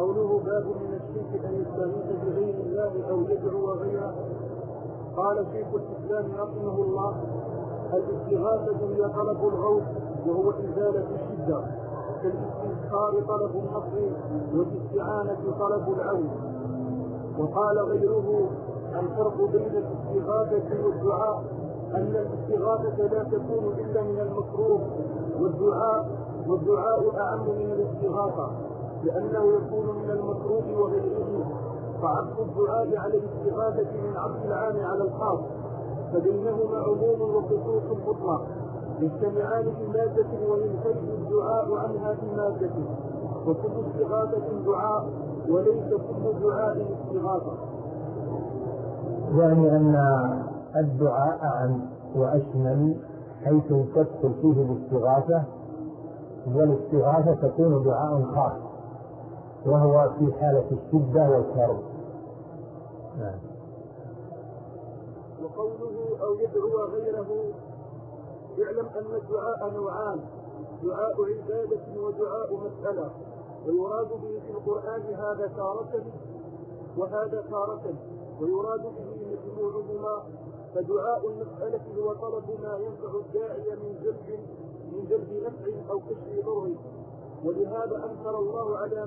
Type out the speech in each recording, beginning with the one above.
قوله باب من الشرك أن يستغيث بغير الله أو يدعو غيره. قال شيخ الإسلام رحمه الله: الاستغاثة هي طلب الغوث وهو إزالة الشدة، كالاستنكار طلب النصر والاستعانة طلب العون. وقال غيره: الفرق بين الاستغاثة والدعاء أن الاستغاثة لا تكون إلا من المكروه، والدعاء أعم من الاستغاثة لأنه يكون من المكروه وغيره، فعطف الدعاء على الاستغاثة من عطف العام على الخاص، فبينهما عموم وخصوص مطلق يجتمعان في مادة وينفرد الدعاء عنها في مادة، وكل استغاثة دعاء وليس كل دعاء استغاثة. يعني أن الدعاء أعم وأشمل حيث تدخل فيه الاستغاثة، والاستغاثة تكون دعاء خاص وهو في حالة الشدة والكرب. وقوله أو يدعو غيره: يعلم أن الدعاء نوعان: دعاء عبادة ودعاء مسألة، ويراد به في القرآن هذا تارة وهذا تارة، ويراد به مجموعهما. فدعاء المسألة هو طلب ما ينفع الداعي من جلب نفع أو كشف ضر، ولهذا أنكر الله على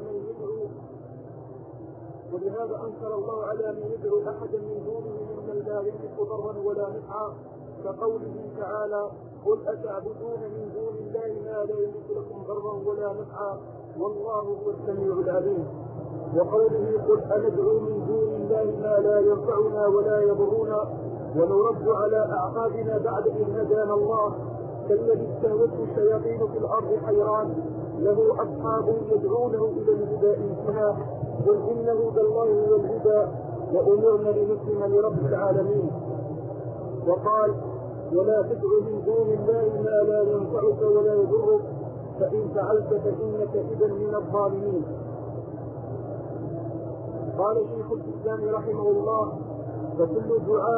من يدعو أحدا من دونه ممن لا يملك ضرا ولا نفعا، كقوله تعالى: قل أتعبدون من دون الله ما لا يملك لكم ضرا ولا نفعا والله هو السميع العليم. وقوله: قل أندعو من دون الله ما لا ينفعنا ولا يضرنا ونرد على أعقابنا بعد إذ هدانا الله، كالذي استهوته الشياطين في الأرض حيران له أصحاب يدعونه إلى الهدى ائتنا، قل إن هدى الله هو الهدى وأمرنا لنسلم لرب العالمين. وقال: ولا تدع من دون الله ما لا ينفعك ولا يضرك فإن فعلت فإنك إذا من الظالمين. قال شيخ الإسلام رحمه الله: فكل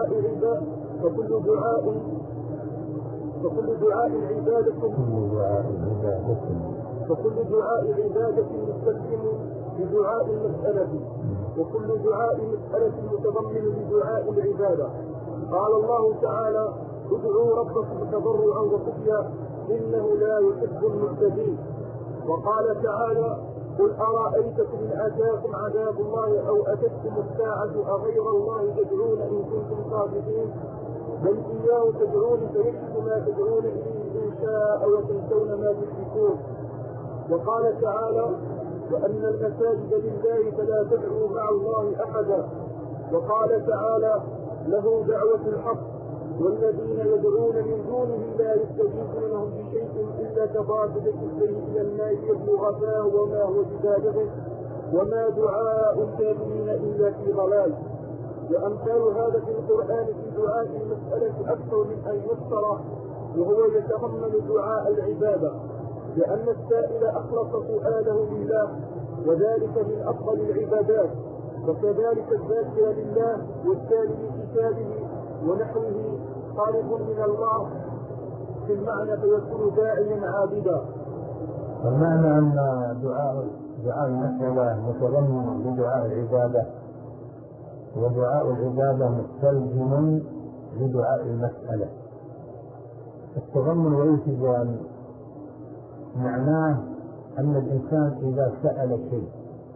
دعاء عبادة مستلزم بدعاء المسألة، وكل دعاء مسألة متضمن بدعاء العبادة. قال الله تعالى: ادعوا ربكم تضرعا وخفيا إنه لا يحب المعتدين. وقال تعالى: قل أرأيتكم إن أتاكم عذاب الله أو أتتكم الساعة أغير الله تدعون إن كنتم صادقين بل إياه تدعون فيكشف ما تدعون إليه إن شاء وتنسون ما تشركون. وقال تعالى: وأن المساجد لله فلا تدعوا مع الله أحدا. وقال تعالى: له دعوة الحق والذين يدعون من دونه لا يستجيبون لهم بشيء إلا كباسطة يديه إلى الماء يبلغ فاه وما هو ببالغه وما دعاء الكافرين إلا في ضلال. وأمثال هذا في القرآن في دعاء المسألة أكثر من أن يفسر، وهو يتضمن دعاء العبادة، لأن السائل أخلص سؤاله لله وذلك من أفضل العبادات، وكذلك الذاكر لله والتالي لكتابه ونحوه خالق من الله في المعنى فيكون داعيا عابدا. المعنى أن دعاء المسألة متضمن لدعاء العبادة، ودعاء العبادة مستلزم لدعاء المسألة. التضمن والالتزام معناه أن الإنسان إذا سأل شيء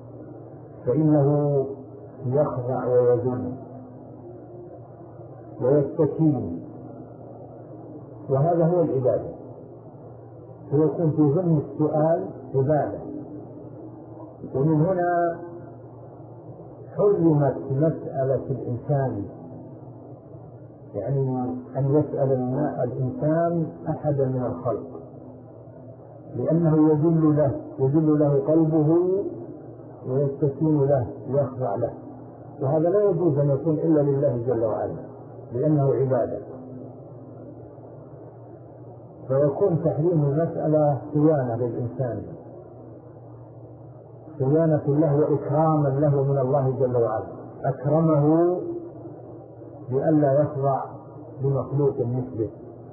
فإنه يخضع ويذل ويستكين، وهذا هو العبادة، ويكون في ضمن السؤال عبادة. ومن هنا حرمت مسألة الإنسان، يعني أن يسأل الإنسان أحدا من الخلق، لأنه يذل له قلبه ويستكين له ويخضع له، وهذا لا يجوز أن يكون إلا لله جل وعلا لأنه عبادة. فيكون تحريم المسألة صيانة للإنسان، صيانة له وإكراما له من الله جل وعلا، أكرمه لئلا يخضع لمخلوق مثله،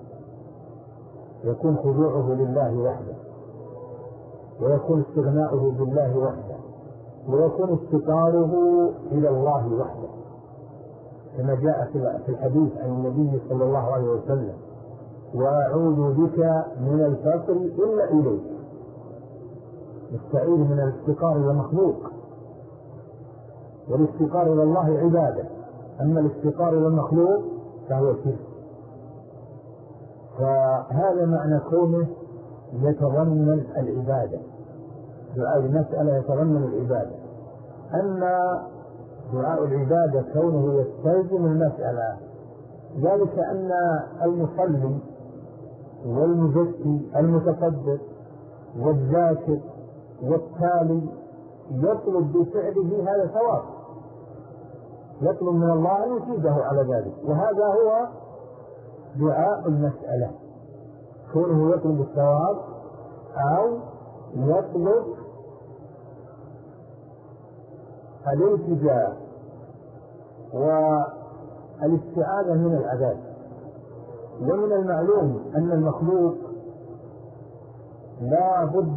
يكون خضوعه لله وحده، ويكون استغناؤه بالله وحده، ويكون افتقاره إلى الله وحده، كما جاء في الحديث عن النبي صلى الله عليه وسلم: وأعوذ بك من الفقر إلا إليك. نستعيذ من الافتقار إلى مخلوق، والافتقار إلى الله عبادة، أما الافتقار إلى المخلوق فهو شرك. فهذا معنى كونه يتضمن العبادة، دعاء المسألة يتضمن العبادة. أما دعاء العبادة كونه يستلزم المسألة، ذلك أن المصلي والمزكي المتصدق والذاكر والتالي يطلب بفعله هذا ثواب، يطلب من الله أن يفيده على ذلك، وهذا هو دعاء المسألة، كونه يطلب الثواب أو يطلب الالتجاء والاستعاذة من العذاب. ومن المعلوم أن المخلوق لا بد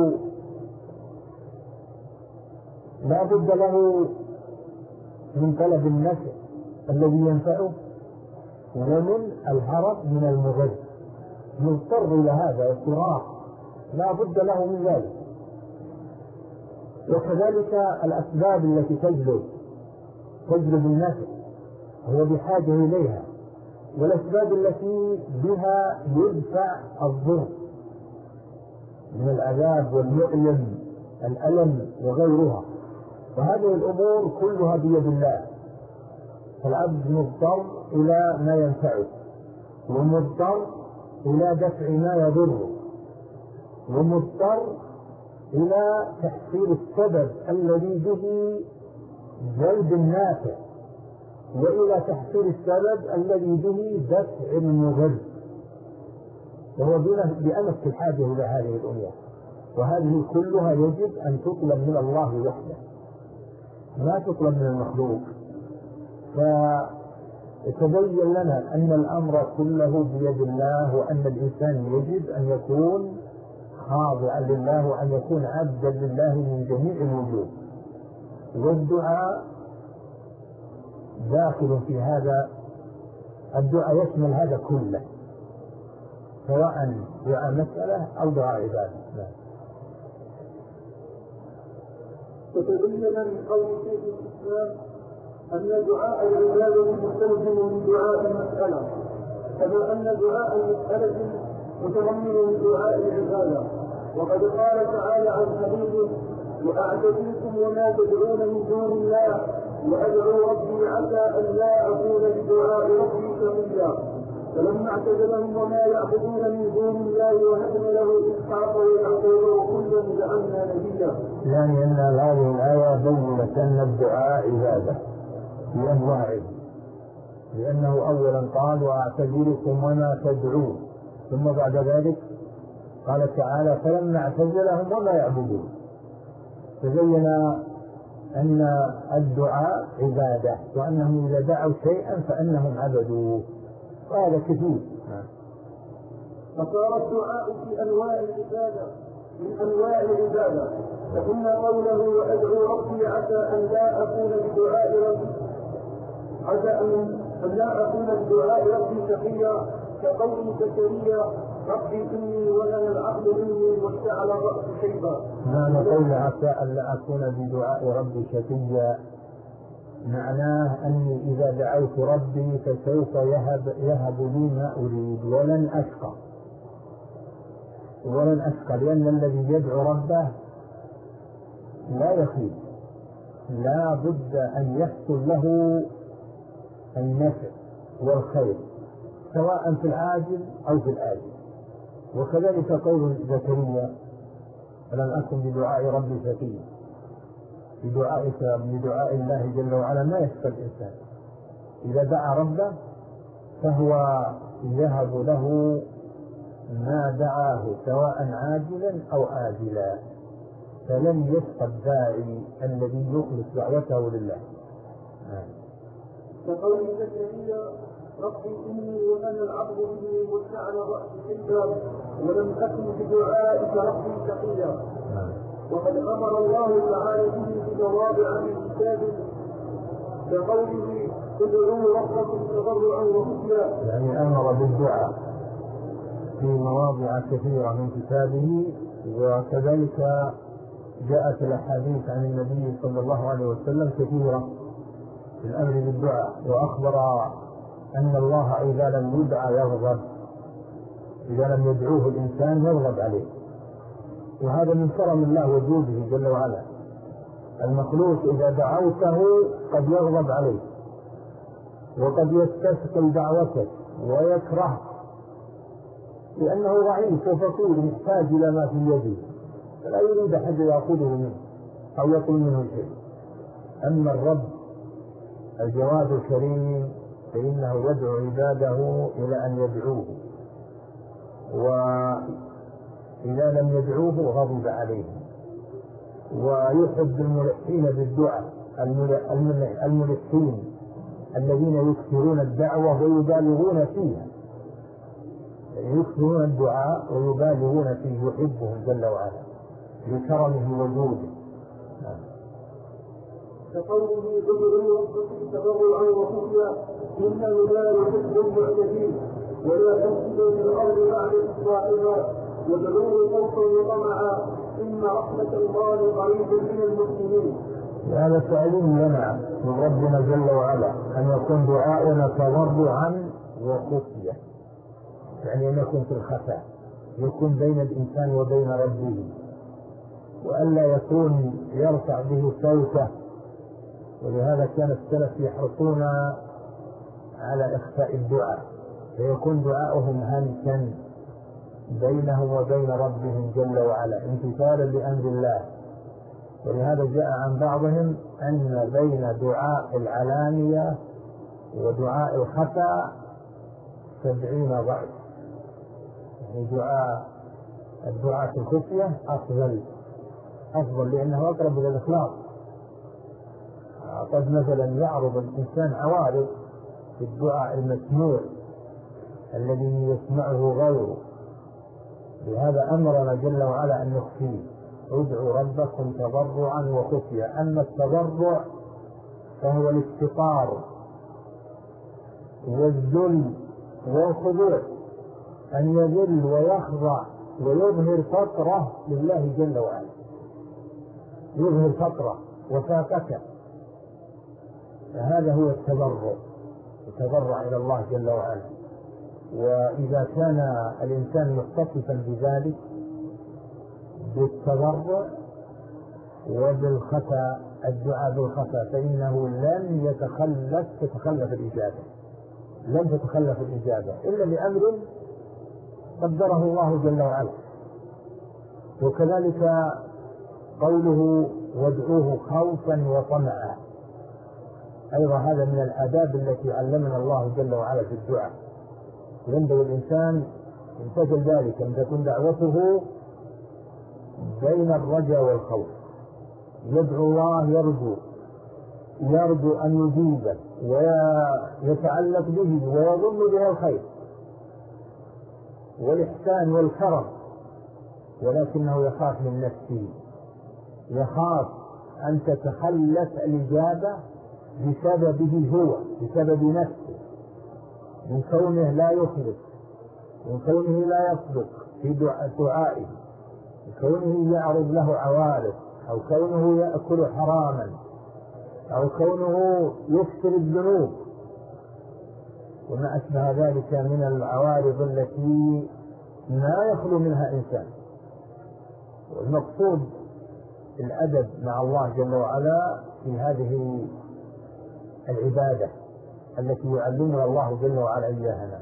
له من طلب النفع الذي ينفعه، ومن الهرب من المضر، مضطر إلى هذا اضطرار، لا بد له من ذلك. وكذلك الأسباب التي تجلب النفع هو بحاجة إليها، والأسباب التي بها يدفع الضر من العذاب والمؤلم الألم وغيرها، وهذه الأمور كلها بيد الله. فالعبد مضطر إلى ما ينفعه، ومضطر إلى دفع ما يضره، ومضطر إلى تحصيل السبب الذي به جلب النافع، وإلى تحصيل السبب الذي به دفع المضر، وهو بأمس الحاجة إلى هذه الأمور. وهذه كلها يجب أن تطلب من الله وحده، ما تطلب من المخلوق. فيتبين لنا أن الأمر كله بيد الله، وأن الإنسان يجب أن يكون خاضعا لله، وأن يكون عبدا لله من جميع الوجوه. والدعاء داخل في هذا، الدعاء يشمل هذا كله، سواء دعاء مسألة أو دعاء عبادة. فتبين من قول شيخ الإسلام أن دعاء العبادة مستلزم من دعاء المسألة، كما أن دعاء المسألة متضمن من دعاء العبادة. وقد قال تعالى عن حبيبه: وأعتزلكم وما تدعون من دون الله وأدعو ربي عسى أن لا أكون بدعاء ربي شقيا. فلما اعتزلهم وما يعبدون من دون الله وهبنا له إسحاق ويعقوب وكلا جعلنا نبيا. يعني أن هذه الآية بينت أن الدعاء عبادة بأنواعه، لأنه أولا قال: وأعتزلكم وما تدعون، ثم بعد ذلك قال تعالى: فلما اعتزلهم وما يعبدون. فبين أن الدعاء عبادة، وأنهم إذا دعوا شيئا فأنهم عبدوه، وهذا كثير. فصار الدعاء في أنواع العبادة من أنواع العبادة. فإن قوله: وأدعو ربي عسى أن لا أكون بدعاء ربي شقيا، كقول زكريا: ربي إني ولنا العقل مني واشتعل الرأس شيبا. معنى قول عسى أن لا أكون بدعاء ربي شقيا معناه أني إذا دعوت ربي فسوف يهب لي ما أريد ولن أشقى، لأن الذي يدعو ربه لا يخيب، لا بد أن يحصل له النفع والخير سواء في العاجل أو في الآجل. وكذلك قول زكريا: فلن أكن بدعاء ربي شقيا. بدعاء الله جل وعلا ما يشقى الإنسان، إذا دعا ربه فهو يهب له ما دعاه سواء عاجلا أو آجلا، فلن يشقى الداعي الذي يخلص دعوته لله. كقول زكريا: ربي إني وأنا العبد مني واشتعل الرأس شيبا ولم أكن بدعائك ربي شقيا. وقد أمر الله تعالى به بمواضع من كتابه كقوله ادعوا ربكم تضرعا وخفيا، يعني أمر بالدعاء في مواضع كثيرة من كتابه، وكذلك جاءت الأحاديث عن النبي صلى الله عليه وسلم كثيرة في الأمر بالدعاء، وأخبر أن الله إذا لم يدعى يغضب، إذا لم يدعوه الإنسان يغضب عليه، وهذا من كرم الله وجوده جل وعلا. المخلوق إذا دعوته قد يغضب عليه، وقد يستثقل دعوتك ويكره، لأنه ضعيف وفقير محتاج إلى ما في يده، فلا يريد أحد يأخذه منه أو يطلب منه شيء. أما الرب الجواد الكريم فإنه يدعو عباده إلى أن يدعوه، وإذا لم يدعوه غضب عليهم. ويحب الملحين بالدعاء، الملحين الذين يكثرون الدعوة ويبالغون فيها، يكثرون الدعاء ويبالغون فيه، يحبهم جل وعلا لكرمه وجوده. كقوله ادعوا ربكم تضرعا وخفيا انه لا يحب المعتدين ولا تفسدوا في الارض بعد اصلاحها وادعوه خوفا وطمعا ان رحمه الله قريب من المحسنين. هذا تعليم لنا من ربنا جل وعلا أن يكون دعاؤنا تضرعا وخفية، يعني أن يكون في الخفاء، يكون بين الإنسان وبين ربه، وألا يكون يرفع به صوته. ولهذا كان السلف يحرصون على إخفاء الدعاء، فيكون دعاؤهم همسا بينهم وبين ربهم جل وعلا امتثالا لأمر الله. ولهذا جاء عن بعضهم أن بين دعاء العلانية ودعاء الخفاء 70 ضعف، يعني الدعاء في الخفية أفضل لأنه أقرب إلى الإخلاص. قد مثلا يعرض الإنسان عوارض في الدعاء المسموع الذي يسمعه غيره، لهذا أمرنا جل وعلا أن نخفيه، ادعوا ربكم تضرعا وخفيا. أما التضرع فهو الافتقار والذل والخضوع، أن يذل ويخضع ويظهر فقره لله جل وعلا، يظهر فقره وفاقته، فهذا هو التضرع، يتضرع إلى الله جل وعلا. وإذا كان الإنسان متصفا بذلك بالتضرع وبالخفاء، الدعاء بالخفاء، فإنه لن تتخلف الإجابة إلا لأمر قدره الله جل وعلا. وكذلك قوله وادعوه خوفا وطمعا، أيضا هذا من الآداب التي علمنا الله جل وعلا في الدعاء. ينبغي الإنسان يمتثل ذلك، أن تكون دعوته بين الرجاء والخوف، يدعو الله يرجو أن يجيبه ويتعلق به ويظن به الخير والإحسان والكرم، ولكنه يخاف من نفسه، يخاف أن تتخلف الإجابة بسببه هو، بسبب نفسه، من كونه لا يخلص، من كونه لا يصدق في دعائه، من كونه يعرض له عوارض، أو كونه يأكل حراما، أو كونه يكثر الذنوب وما أشبه ذلك من العوارض التي ما يخلو منها إنسان. والمقصود الأدب مع الله جل وعلا في هذه العبادة التي يعلمنا الله جل وعلا إياها.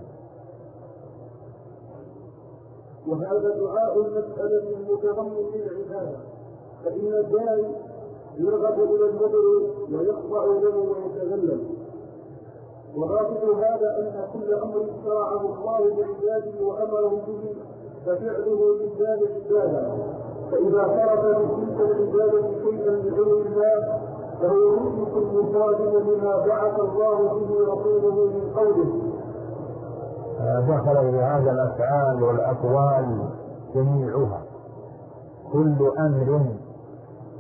وهذا دعاء المسألة المتضمن للعبادة، فإن الداعي يرغب إلى المدعو ويخضع له ويتذلل. وغالب هذا أن كل أمر شرعه الله لعباده وأمرهم به ففعله من باب العبادة، فإذا فرض من تلك العبادة شيئا لغير الله فهو مشرك مصادم لما بعث الله به رسوله من قوله. دخل في هذا الأفعال والأقوال جميعها، كل أمر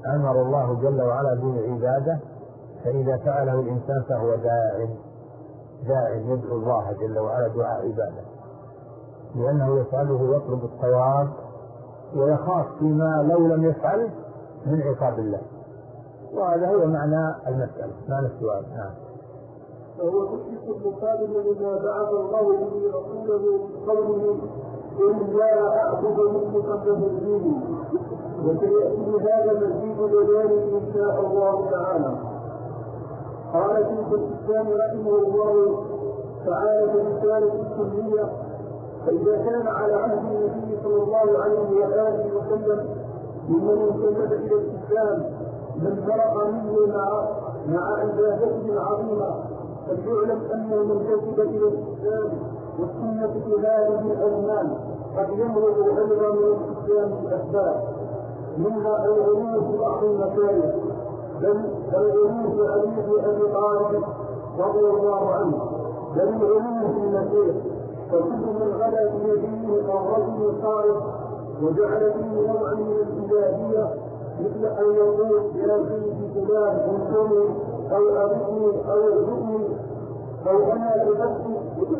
أمر الله جل وعلا بالعبادة، فإذا فعله الإنسان فهو داع يدعو الله جل وعلا دعاء عبادة، لأنه يسأله يطلب الثواب ويخاف فيما لو لم يفعل من عقاب الله. وهذا هو معنى المسألة، معنى السؤال. نعم. فهو مشرك مقابل لما بعث الله به رسوله قوله إن لا أعبد مخلصا له الدين، وسيأتي هذا مزيد بيان إن شاء الله تعالى. قال شيخ الإسلام رحمه الله تعالى في رسالة السنية: فإذا كان على عهد النبي صلى الله عليه وآله وسلم ممن انتسب إلى الإسلام من فرق منه مع عبادته العظيمة، فليعلم أن المنتسب إلى الإسلام والسنة في هذه الأزمان قد يمرض أيضا من الإسلام الأسباب، منها الغلو في بعض المكاره، بل الغلو في علي بن أبي طالب رضي الله عنه، بل الغلو في المسيح، فكل من غلا في يديه الرجل صالح وجعل فيه نوعا من الإلهية، مثل أن يقول يا سيدي فلان انصرني أو أغثني أو ارزقني أو أنا بنفسي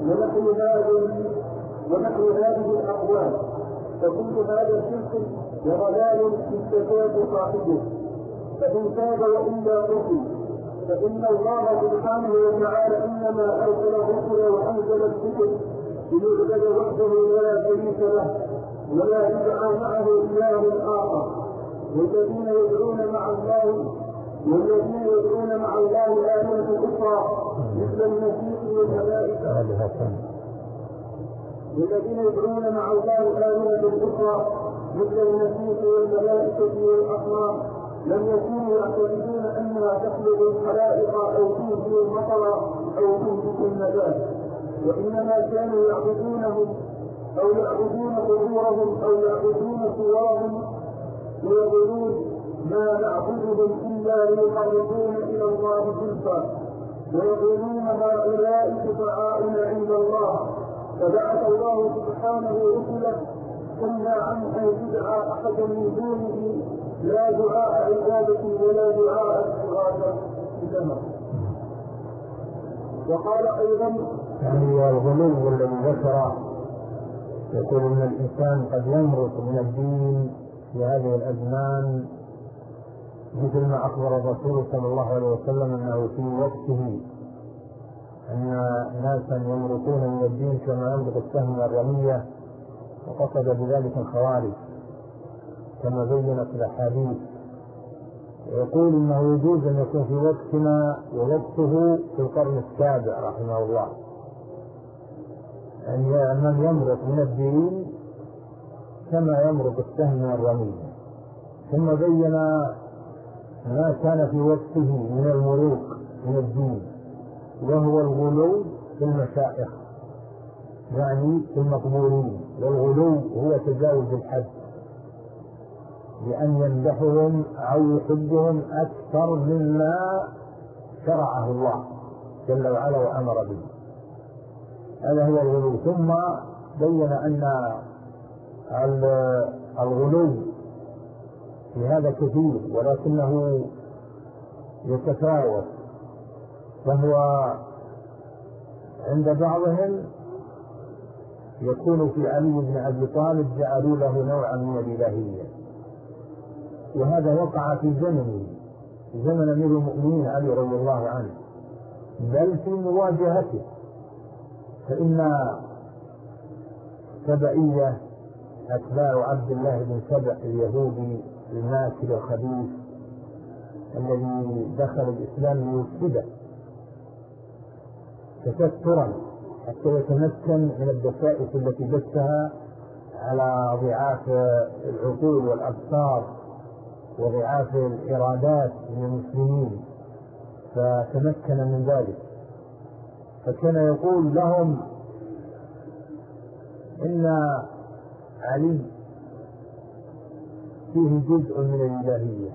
ونحن هذه الأقوال، فكل هذا شرك وضلال استفاد صاحبه، فإن تاب وإلا قتل، فإن الله سبحانه وتعالى إنما أرسل الرسل وأنزل الكتب ليعبد وحده ولا شريك له ولا يدعى معه إله آخر، والذين يدعون مع الله آلهة أخرى مثل المسيح والملائكة والأصنام لم يكونوا يعتقدون أنها تخلق الخلائق أو تنزل المطر أو تنبت النبات، وإنما كانوا يعبدونهم أو يعبدون قبورهم أو يعبدون صورهم ويقولون ما نعبدهم إلا ليقربونا إلى الله زلفى، ويقولون هؤلاء شفعاؤنا عند الله، فبعث الله سبحانه رسله قلنا عنه أن يدعى أحدا من دونه لا دعاء عبادة ولا دعاء استغاثة بذنب. وقال أيضا يعني الغلو الذي ذكره يقول إن الإنسان قد يمرق من الدين في هذه الأزمان، مثل ما أخبر الرسول صلى الله عليه وسلم أنه في وقته أن ناسا يمرقون من الدين كما يمرق السهم والرمية، وقصد بذلك الخوارج كما بينت الأحاديث. يقول إنه يجوز أن يكون في وقتنا ووقته في القرن السابع رحمه الله، أن من يمرق من الدين كما يمرق السهم والرمية، ثم بين ما كان في وقته من المروق من الدين، وهو الغلو في المشائخ يعني في المقبورين، والغلو هو تجاوز الحد بأن يمدحهم أو يحبهم أكثر مما شرعه الله جل وعلا وأمر به، هذا هو الغلو. ثم بين أن الغلو في هذا كثير ولكنه يتفاوت، فهو عند بعضهم يكون في علي بن أبي طالب جعلوا له نوعا من الإلهية، وهذا وقع في زمن أمير المؤمنين علي رضي الله عنه، بل في مواجهته، فإن سبعية أتباع عبد الله بن سبع اليهودي الماكر الخبيث الذي دخل الإسلام ليفسده تسترا حتى يتمكن من الدسائس التي دسها على ضعاف العقول والأبصار وضعاف الإرادات من المسلمين، فتمكن من ذلك. فكان يقول لهم إن علي فيه جزء من الإلهية،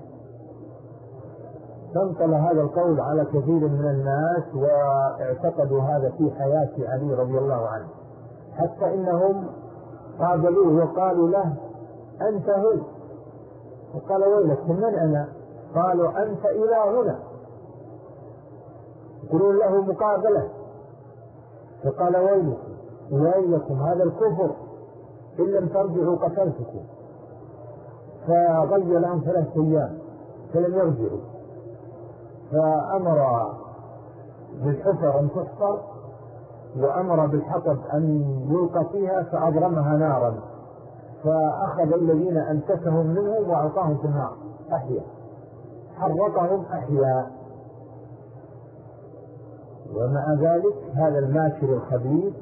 تنقل هذا القول على كثير من الناس واعتقدوا هذا في حياة علي رضي الله عنه، حتى إنهم قابلوه وقالوا له أنت هو، وقال ويلك من أنا قالوا أنت إلهنا، يقولون له مقابلة، فقال ويلكم هذا الكفر إن لم ترجعوا قتلتكم. فغير لهم 3 أيام فلم يرجعوا، فأمر بالحفر أن تحفر، وأمر بالحطب أن يلقى فيها فأضرمها نارا، فأخذ الذين أنتسهم منهم وألقاهم في النار أحياء، حرقهم أحياء. ومع ذلك هذا الماكر الخبيث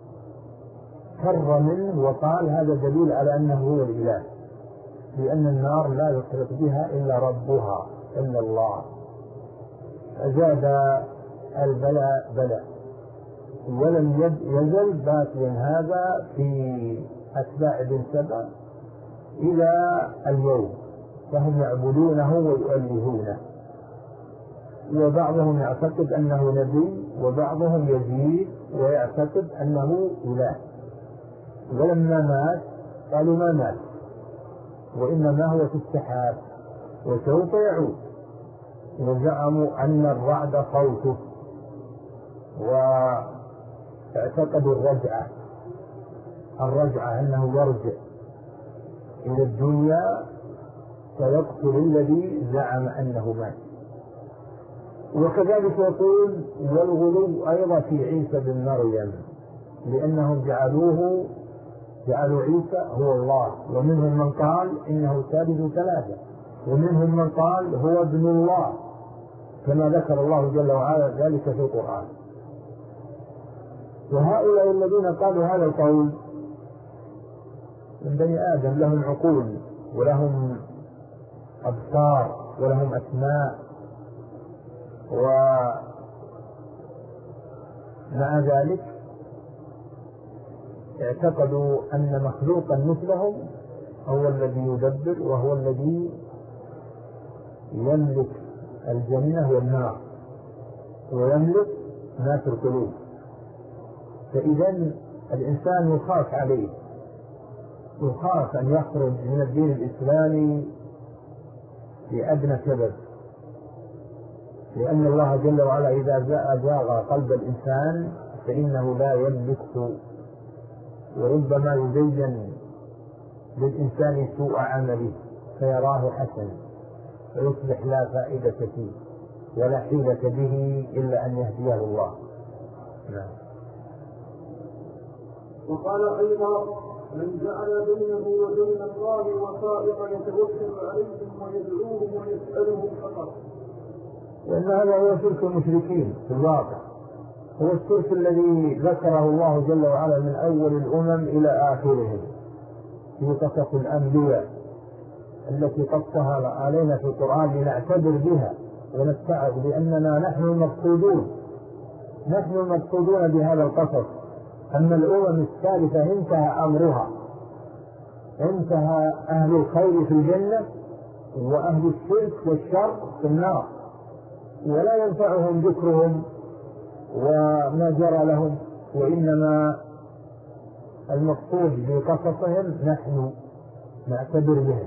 فر منه وقال هذا دليل على أنه هو الإله، لأن النار لا يطلق بها إلا ربها إلا الله. فزاد البلاء بلاء، ولم يزل باقيا هذا في أتباع بن سبأ إلى اليوم، فهم يعبدونه ويؤلهونه، وبعضهم يعتقد أنه نبي، وبعضهم يزيد ويعتقد أنه إله. ولما مات قالوا ما مات، وإنما هو في السحاب وسوف يعود، وزعموا أن الرعد صوته، واعتقدوا الرجعة أنه يرجع إلى الدنيا فيقتل الذي زعم أنه مات. وكذلك يقول والغلو أيضا في عيسى بن مريم، لأنهم جعلوا عيسى هو الله، ومنهم من قال إنه ثالث 3، ومنهم من قال هو ابن الله، كما ذكر الله جل وعلا ذلك في القرآن. وهؤلاء الذين قالوا هذا القول من بني آدم، لهم عقول ولهم أبصار ولهم أسماء، ومع ذلك اعتقدوا أن مخلوقا مثلهم هو الذي يدبر، وهو الذي يملك الجنة والنار، ويملك ما في القلوب. فإذا الإنسان يخاف عليه، يخاف أن يخرج من الدين الإسلامي لأدنى سبب، لأن الله جل وعلا إذا أزاغ قلب الإنسان فإنه لا يملكه، وربما يزين للإنسان سوء عمله فيراه حسنا فيصبح لا فائدة فيه ولا حيلة به إلا أن يهديه الله. نعم. وقال أيضا من جعل بينه وبين الله وسائط يتوكل عليهم ويدعوهم ويسألهم فقط. وإن هذا هو شرك المشركين في الواقع، هو الشرك الذي ذكره الله جل وعلا من أول الأمم إلى آخرهم في قصص الأنبياء التي قصها علينا في القرآن لنعتبر بها ونتعظ، لأننا نحن المقصودون بهذا القصص. أما الأمم الثالثة انتهى أمرها، انتهى أهل الخير في الجنة وأهل الشرك والشر في النار، ولا ينفعهم ذكرهم وما جرى لهم، وإنما المقصود بقصصهم نحن نعتبر بهم.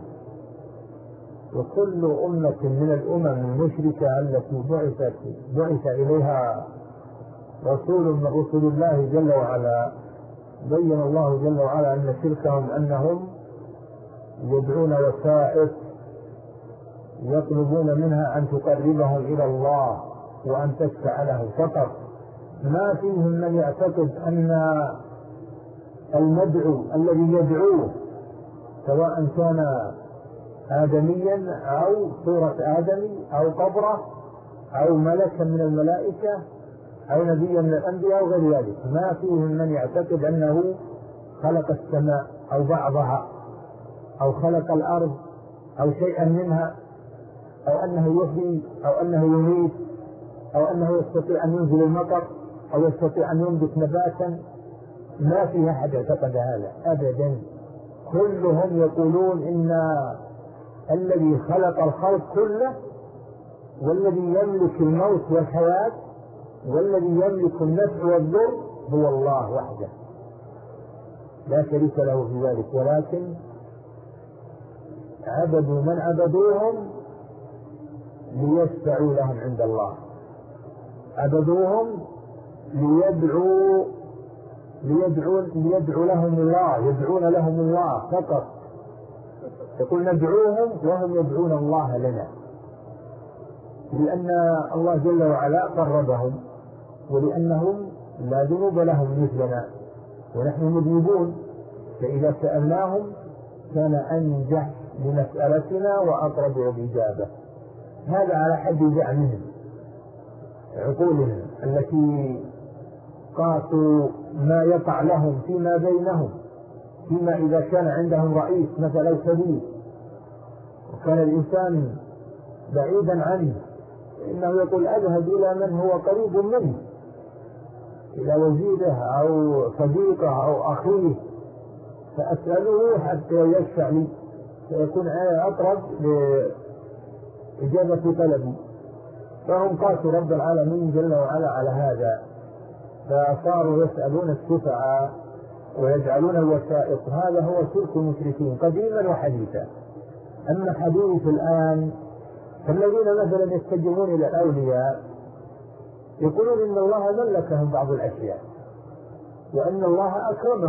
وكل أمة من الأمم المشركة التي بعث إليها رسول من رسل الله جل وعلا بين الله جل وعلا أن شركهم أنهم يدعون وسائط يطلبون منها أن تقربهم إلى الله وأن تشفع لهم فقط. ما فيهم من يعتقد أن المدعو الذي يدعوه سواء كان آدميا أو صورة آدمي أو قبره أو ملكا من الملائكة أو نبيا من الأنبياء أو غير ذلك، ما فيهم من يعتقد أنه خلق السماء أو بعضها أو خلق الأرض أو شيئا منها أو أنه يحيي أو أنه يميت أو أنه يستطيع أن ينزل المطر أو يستطيع أن ينبت نباتا. ما فيها أحد اعتقد هذا أبدا. كلهم يقولون إن الذي خلق الخلق كله والذي يملك الموت والحياة والذي يملك النفع والضر هو الله وحده لا شريك له في ذلك، ولكن عبدوا من عبدوهم ليشفعوا لهم عند الله، عبدوهم ليدعوا لهم الله، يدعون لهم الله فقط. يقول ندعوهم وهم يدعون الله لنا، لأن الله جل وعلا قربهم، ولأنهم لا ذنوب لهم مثلنا ونحن مذنبون، فإذا سألناهم كان أنجح لمسألتنا وأقرب الإجابة. هذا على حد زعمهم، عقولهم التي قاسوا ما يقع لهم فيما بينهم، فيما إذا كان عندهم رئيس مثلا كبير وكان الإنسان بعيدا عنه، إنه يقول أذهب إلى من هو قريب منه، إلى وزيره أو صديقه أو أخيه، فأسأله حتى يشفع لي، فيكون أقرب لإجابة طلبي. فهم قاسوا رب العالمين جل وعلا على هذا، فصاروا يسألون الشفعاء ويجعلون الوسائط. هذا هو شرك المشركين قديما وحديثا. أما حديث الآن فالذين مثلا يستجيبون إلى الأولياء يقولون إن الله ملكهم بعض الأشياء، وأن الله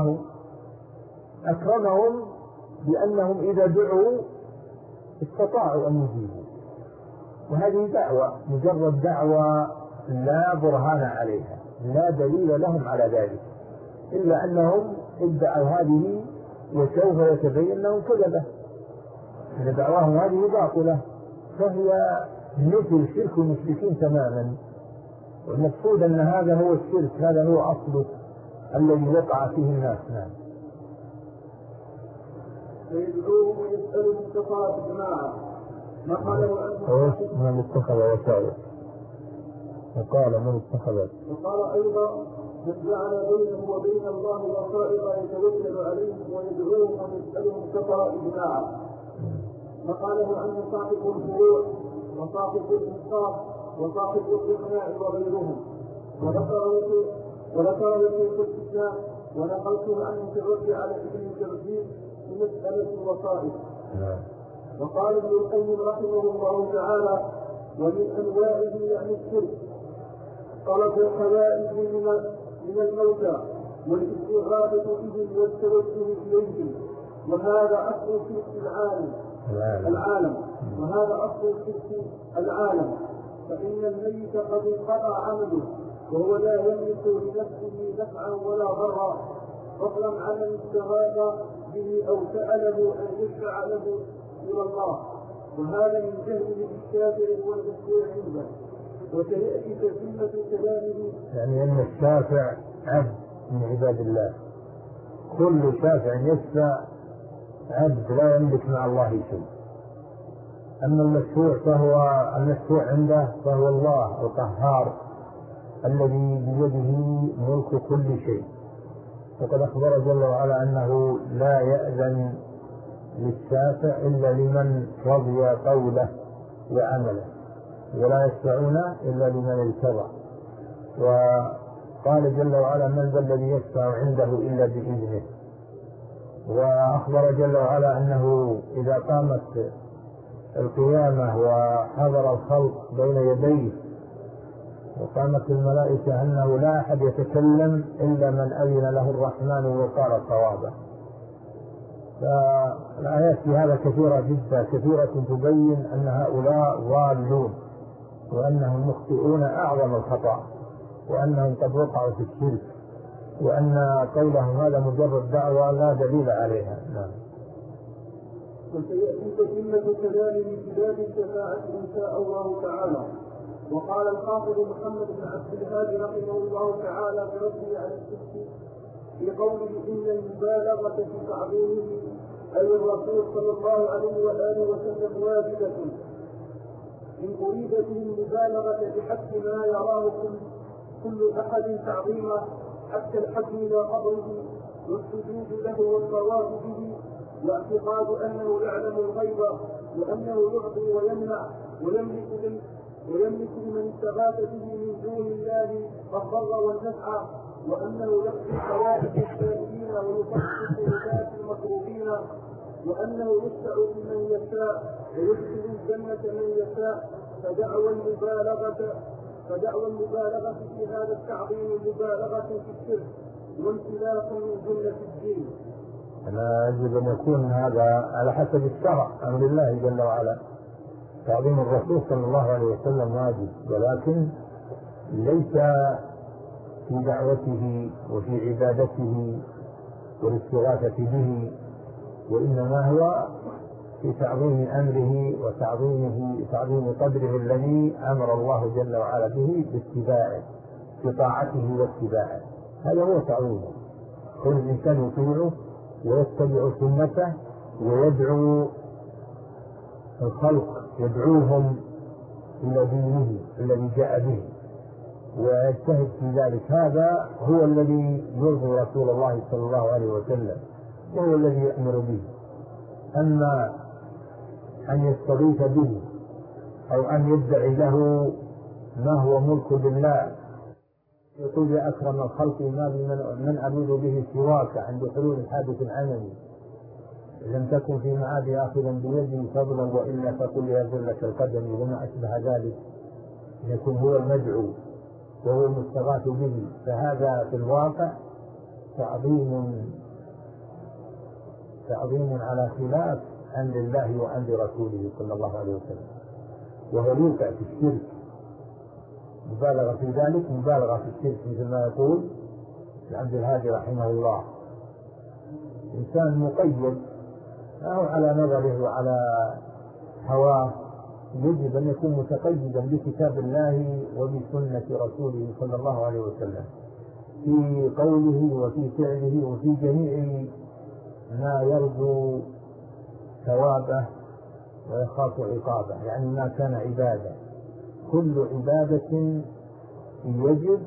أكرمهم بأنهم إذا دعوا استطاعوا أن يجيبوا. وهذه دعوة، مجرد دعوة لا برهان عليها، لا دليل لهم على ذلك، إلا أنهم ادعوا هذه وسوف يتبين أنهم كذبة، أن دعواهم هذه باطلة، فهي مثل شرك المشركين تماما. والمقصود أن هذا هو الشرك، هذا هو أصله الذي وقع فيه الناس. نعم. فيدعوهم ويسألهم كفار جماعة نقله من اتخذ وسائل، وقال أيضا من جعل بينه وبين الله وسائط يتوكل عليهم ويدعوهم ويسألهم كفر إجماعا. نقله عنه صاحب الفروع وصاحب الإنصاف وصاحب الإقناع وغيرهم، وذكره شيخ الإسلام ونقلته عنه في الرد على ابن الجوزي في مسألة الوسائط. وقال ابن القيم رحمه الله تعالى: ومن أنواعه يعني الشرك طلب الحوائج من الموتى والاستغاثة بهم والتوجه إليهم، وهذا أصل شرك العالم وهذا أصل شرك العالم، فإن الميت قد انقطع عمله وهو لا يملك لنفسه نفعا ولا ضرا، فضلا عن من استغاث به أو سأله أن يشفع له إلى الله، وهذا من جهله بالشافع والمشفوع عنده. وسيأتي تتمة كلامه، يعني أن الشافع عبد من عباد الله، كل شافع يشفع عبد لا يملك مع الله شيء. أما المشفوع عنده فهو الله القهار الذي بيده ملك كل شيء. وقد أخبر جل وعلا أنه لا يأذن للشافع إلا لمن رضي قوله وعمله، ولا يشفعون إلا لمن ارتضى. وقال جل وعلا: من ذا الذي يشفع عنده إلا بإذنه. وأخبر جل وعلا أنه إذا قامت القيامة وحضر الخلق بين يديه وقامت الملائكة أنه لا أحد يتكلم إلا من أذن له الرحمن وقال صوابا. فالآيات في هذا كثيرة جدا، كثيرة تبين أن هؤلاء ضالون وأنهم مخطئون أعظم الخطأ، وأنهم قد وقعوا في الشرك، وأن قولهم هذا مجرد دعوة لا دليل عليها. نعم. وسيأتي تتمة كلامه في باب الشفاعة إن شاء الله تعالى. وقال الحافظ محمد بن عبد الهادي رحمه الله تعالى في رده على الشرك في قوله: إن المبالغة في تعظيمه أي الرسول صلى الله عليه وآله وسلم واجبة، إن أريد به المبالغة بحق ما يراه كل أحد تعظيمه، حتى الحكم إلى قبره والسجود له والطواف به، واعتقاد أنه يعلم الغيب وأنه يعطي ويمنع ويملك لمن استغاث به من دون الله الضر والنفع، وأنه يقضي حوائج السائلين ويخفف كربات المكروبين، وأنه يشفع بمن يشاء ويدخل الجنة من يشاء، فدعوى المبالغة في هذا التعظيم مبالغة في الشرك وانسلاخ من جملة الدين. أنا يجب أن يكون هذا على حسب الشرع أمر الله جل وعلا. تعظيم الرسول صلى الله عليه وسلم واجب، ولكن ليس في دعوته وفي عبادته والاستغاثة به، وإنما هو في تعظيم أمره وتعظيم قدره الذي أمر الله جل وعلا به باتباعه، بطاعته واتباعه. هذا هو تعظيمه. كل الإنسان يطيعه ويتبع سنته ويدعو الخلق، يدعوهم إلى دينه الذي جاء به ويجتهد في ذلك. هذا هو الذي يرضي رسول الله صلى الله عليه وسلم، وهو الذي يأمر به. أما أن يستغيث به أو أن يدعي له ما هو ملك لله، يقول يا أكرم الخلق ما من أبود به سواك عند حلول الحادث العملي، لم تكن في معادي آخذا بيدي فضلا وإلا فقل يا ذلة القدم وما أشبه ذلك، يكون هو المدعو وهو المستغاث به. فهذا في الواقع تعظيم على خلاف أمر الله وأمر رسوله صلى الله عليه وسلم، وهو يوقع في الشرك، مبالغة في ذلك، مبالغة في الشرك، مثل ما يقول عبد الهادي رحمه الله: إنسان مقيد أو على نظره وعلى هواه، يجب أن يكون متقيدا بكتاب الله وبسنة رسوله صلى الله عليه وسلم في قوله وفي فعله وفي جميع ما يرجو ثوابه ويخاف عقابه، يعني ما كان عبادة. كل عبادة يجب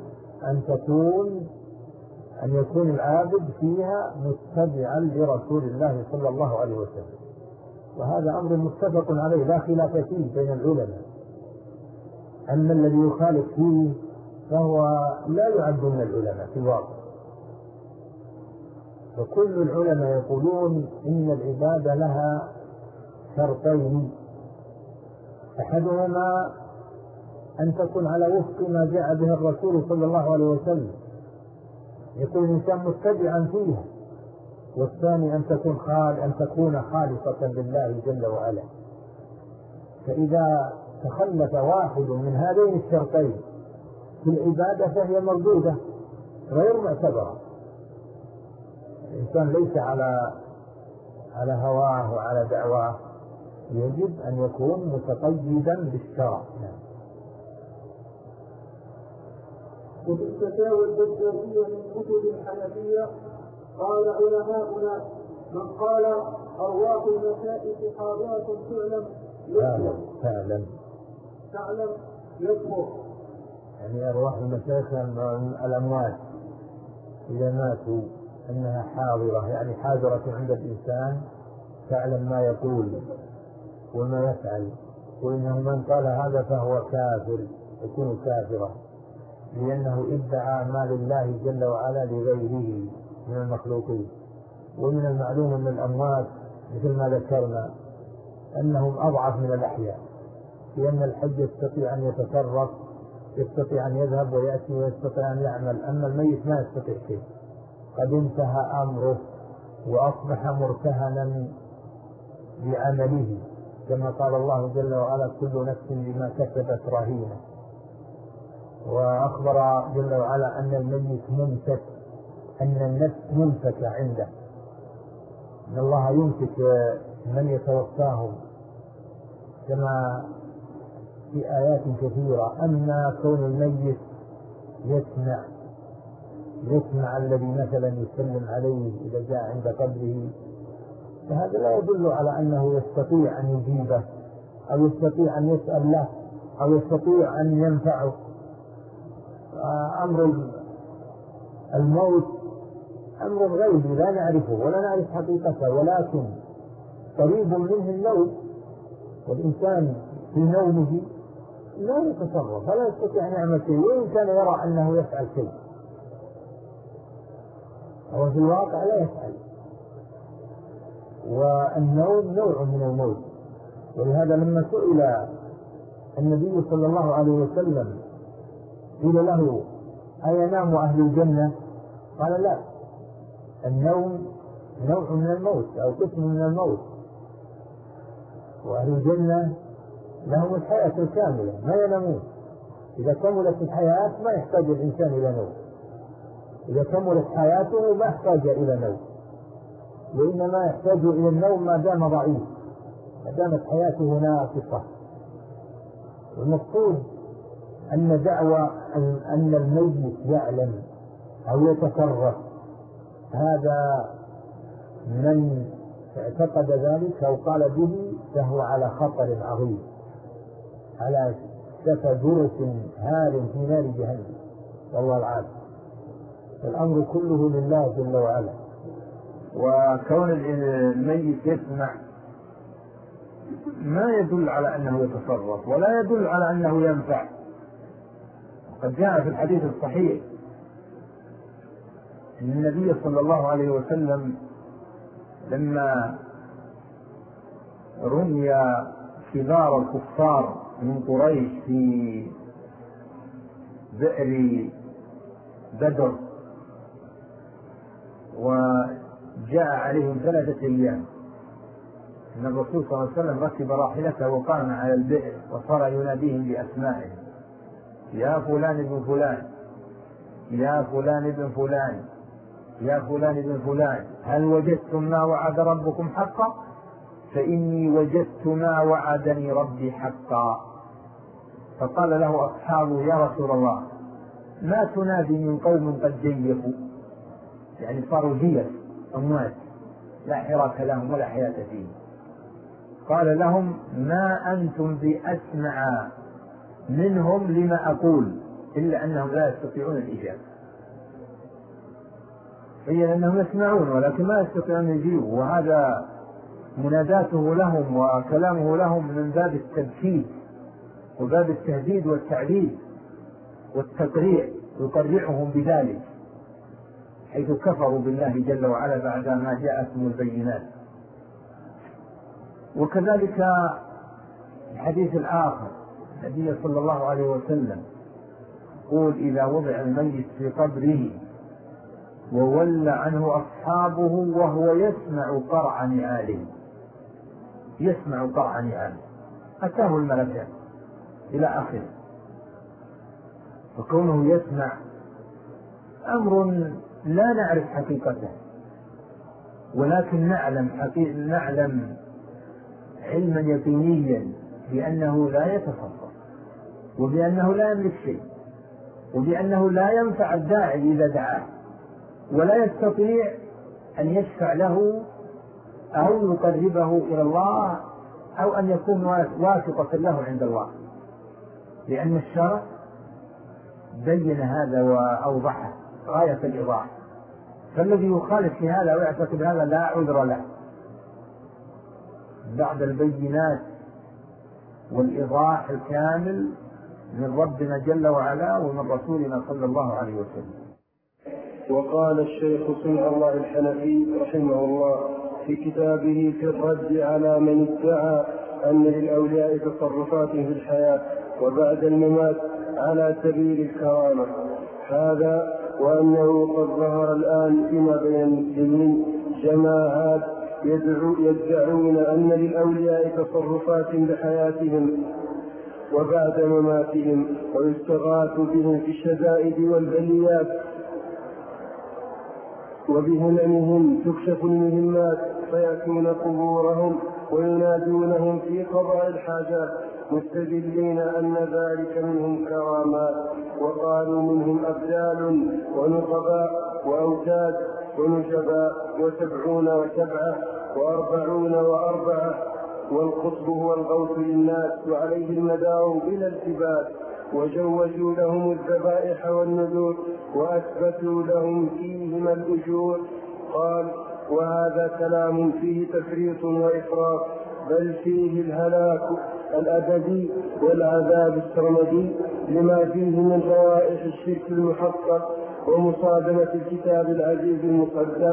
أن يكون العابد فيها متبعا لرسول الله صلى الله عليه وسلم، وهذا أمر متفق عليه لا خلاف فيه بين العلماء. أما الذي يخالف فيه فهو لا يعد من العلماء في الواقع. فكل العلماء يقولون إن العبادة لها شرطين: أحدهما أن تكون على وفق ما جاء به الرسول صلى الله عليه وسلم، يكون الإنسان متبعا فيها، والثاني أن تكون خالصة لله جل وعلا. فإذا تخلف واحد من هذين الشرطين في العبادة فهي مردودة غير معتبرة. الإنسان ليس على هواه وعلى دعواه، يجب أن يكون متقيدا بالشرع. وفي الفتاوى البزازية من كتب الحنفية قال علماؤنا: من قال أرواح المشائخ حاضرة تعلم يكفر. يعني أرواح المشائخ الأموات إذا ماتوا أنها حاضرة، يعني حاضرة عند الإنسان، تعلم ما يقول وما يفعل، وإنه من قال هذا فهو كافر، يكون كافرا، لأنه ادعى ما لله جل وعلا لغيره من المخلوقين. ومن المعلوم أن الأموات مثل ما ذكرنا أنهم أضعف من الأحياء، لأن الحي يستطيع أن يتصرف، يستطيع أن يذهب ويأتي ويستطيع أن يعمل، أما الميت ما يستطيع شيء، قد انتهى أمره وأصبح مرتهنا بعمله، كما قال الله جل وعلا: كل نفس بما كسبت رهينة. وأخبر جل وعلا أن الميت ممسك، أن النفس ممسكة عنده، أن الله يمسك من يتوفاهم، كما في آيات كثيرة. أما كون الميت يسمع الذي مثلا يسلم عليه إذا جاء عند قبره، فهذا لا يدل على أنه يستطيع أن يجيبه أو يستطيع أن يسأل له أو يستطيع أن ينفعه. أمر الموت أمر غيبي لا نعرفه ولا نعرف حقيقته، ولكن قريب منه النوم، والإنسان في نومه لا يتصرف ولا يستطيع أن يعمل شيء، وإن كان يرى أنه يفعل شيء، هو في الواقع لا يفعل. والنوم نوع من الموت، ولهذا لما سئل النبي صلى الله عليه وسلم قيل له أينام أهل الجنة؟ قال لا، النوم نوع من الموت أو قسم من الموت، وأهل الجنة لهم الحياة الكاملة ما ينامون. إذا كملت الحياة ما يحتاج الإنسان إلى نوم، إذا كملت حياته ما يحتاج إلى نوم، وإنما يحتاج إلى النوم ما دام ضعيف، ما دامت حياته ناقصة. والمقصود أن دعوى أن الميت يعلم أو يتصرف، هذا من اعتقد ذلك أو قال به فهو على خطر عظيم، على شفا جرس هار في نار جهنم، والله العافية. الأمر كله لله جل وعلا. وكون الميت يسمع ما يدل على أنه يتصرف ولا يدل على أنه ينفع. قد جاء في الحديث الصحيح أن النبي صلى الله عليه وسلم لما رمي كبار الكفار من قريش في بئر بدر وجاء عليهم 3 أيام، أن الرسول صلى الله عليه وسلم ركب راحلته وقام على البئر وصار يناديهم بأسمائهم: يا فلان ابن فلان، يا فلان ابن فلان، يا فلان ابن فلان، هل وجدتم ما وعد ربكم حقا؟ فإني وجدت ما وعدني ربي حقا. فقال له أصحابه: يا رسول الله، ما تنادي من قوم قد جيفوا، يعني صاروا جيف أموات لا حراك لهم ولا حياة فيهم. قال لهم: ما أنتم بأسمع منهم لما أقول، إلا أنهم لا يستطيعون الإجابة. هي أنهم يسمعون ولكن ما يستطيعون يجيبوا، وهذا مناداته لهم وكلامه لهم من باب التبكير وباب التهديد والتعليل والتقريع، يقرعهم بذلك حيث كفروا بالله جل وعلا بعد ما جاءتهم البينات. وكذلك الحديث الآخر النبي صلى الله عليه وسلم يقول: إذا وضع الميت في قبره وولى عنه أصحابه وهو يسمع قرع نعاله، يسمع قرع نعاله، أتاه الملكان إلى آخره. فكونه يسمع أمر لا نعرف حقيقته، ولكن نعلم علما يقينيا بأنه لا يتصرف، وبأنه لا يملك شيء، وبأنه لا ينفع الداعي إذا دعاه، ولا يستطيع أن يشفع له أو يقربه إلى الله أو أن يكون واسطة له عند الله، لأن الشرع بين هذا وأوضحه غاية الإيضاح. فالذي يخالف في هذا ويعتقد هذا لا عذر له بعد البينات والإيضاح الكامل من ربنا جل وعلا ومن رسولنا صلى الله عليه وسلم. وقال الشيخ سمع الله الحنفي رحمه الله في كتابه في الرد على من ادعى أن للأولياء تصرفات في الحياة وبعد الممات على سبيل الكرامة هذا، وأنه قد ظهر الآن فيما بين المسلمين جماعات يدعون أن للأولياء تصرفات بحياتهم وبعد مماتهم، ويستغاث بهم في الشدائد والبليات، وبهممهم تكشف المهمات فيأتون قبورهم وينادونهم في قضاء الحاجات مستدلين أن ذلك منهم كرامات، وقالوا منهم أبدال ونقباء وأوتاد ونجباء 70 و7 و40 و4، والقطب هو الغوث للناس وعليه المدار بلا التباس، وجوزوا لهم الذبائح والنذور وأثبتوا لهم فيهما الأجور. قال: وهذا كلام فيه تفريط وإفراط، بل فيه الهلاك الأبدي والعذاب السرمدي لما فيه من روائح الشرك المحقق ومصادمة الكتاب العزيز المصدق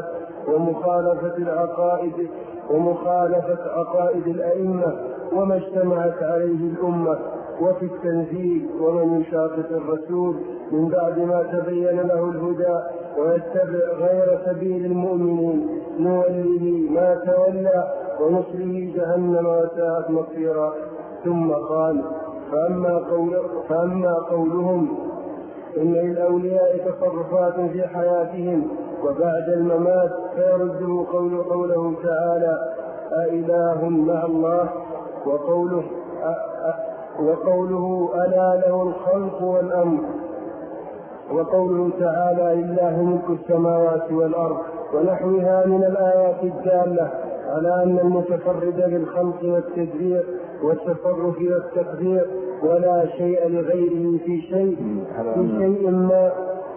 ومخالفة عقائد الأئمة وما اجتمعت عليه الأمة. وفي التنزيل: ومن يشاقق الرسول من بعد ما تبين له الهدى ويتبع غير سبيل المؤمنين نوله ما تولى ونصله جهنم وساءت مصيرا. ثم قال: فأما قولهم إن للأولياء تصرفات في حياتهم وبعد الممات فيرده قوله تعالى: أإله مع الله، وقوله ألا له الخلق والأمر، وقوله تعالى: لله ملك السماوات والأرض، ونحوها من الآيات الدالة على أن المتفرد بالخلق والتدبير والتصرف والتقدير ولا شيء لغيره في شيء ما.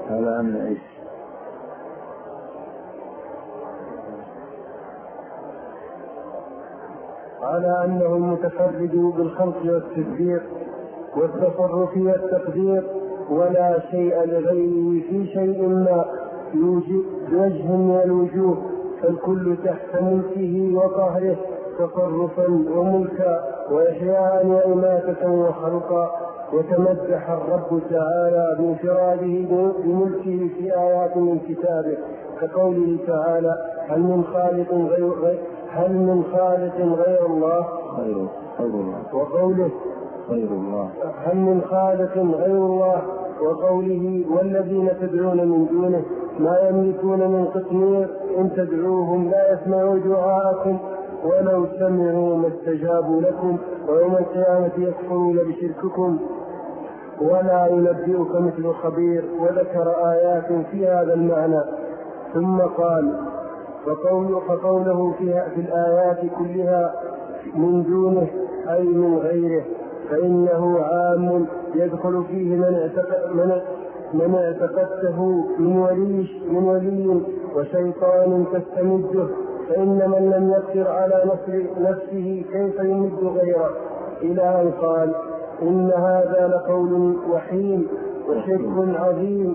على أنه المتفرد بالخلق والتدبير والتصرف والتقدير ولا شيء لغيره في شيء ما بوجه من الوجوه، فالكل تحت ملكه وقهره تصرفا وملكا وإحياء وإماتة وخلقا. وتمدح الرب تعالى بانفراده بملكه في آيات من كتابه كقوله تعالى: هل من خالق غير الله، وقوله: هل من خالق غير الله، وقوله: والذين تدعون من دونه ما يملكون من قطمير إن تدعوهم لا يسمعوا دعاءكم ولو سمعوا ما استجابوا لكم ويوم القيامة يكفرون بشرككم ولا ينبئك مثل خبير. وذكر آيات في هذا المعنى. ثم قال: فقوله في الآيات كلها من دونه أي من غيره فإنه عام يدخل فيه من اعتقدته من ولي وشيطان تستمده، فإن من لم يقدر على نفسه كيف يمد غيره، إلى أن قال: إن هذا لقول وحيم وشرك عظيم.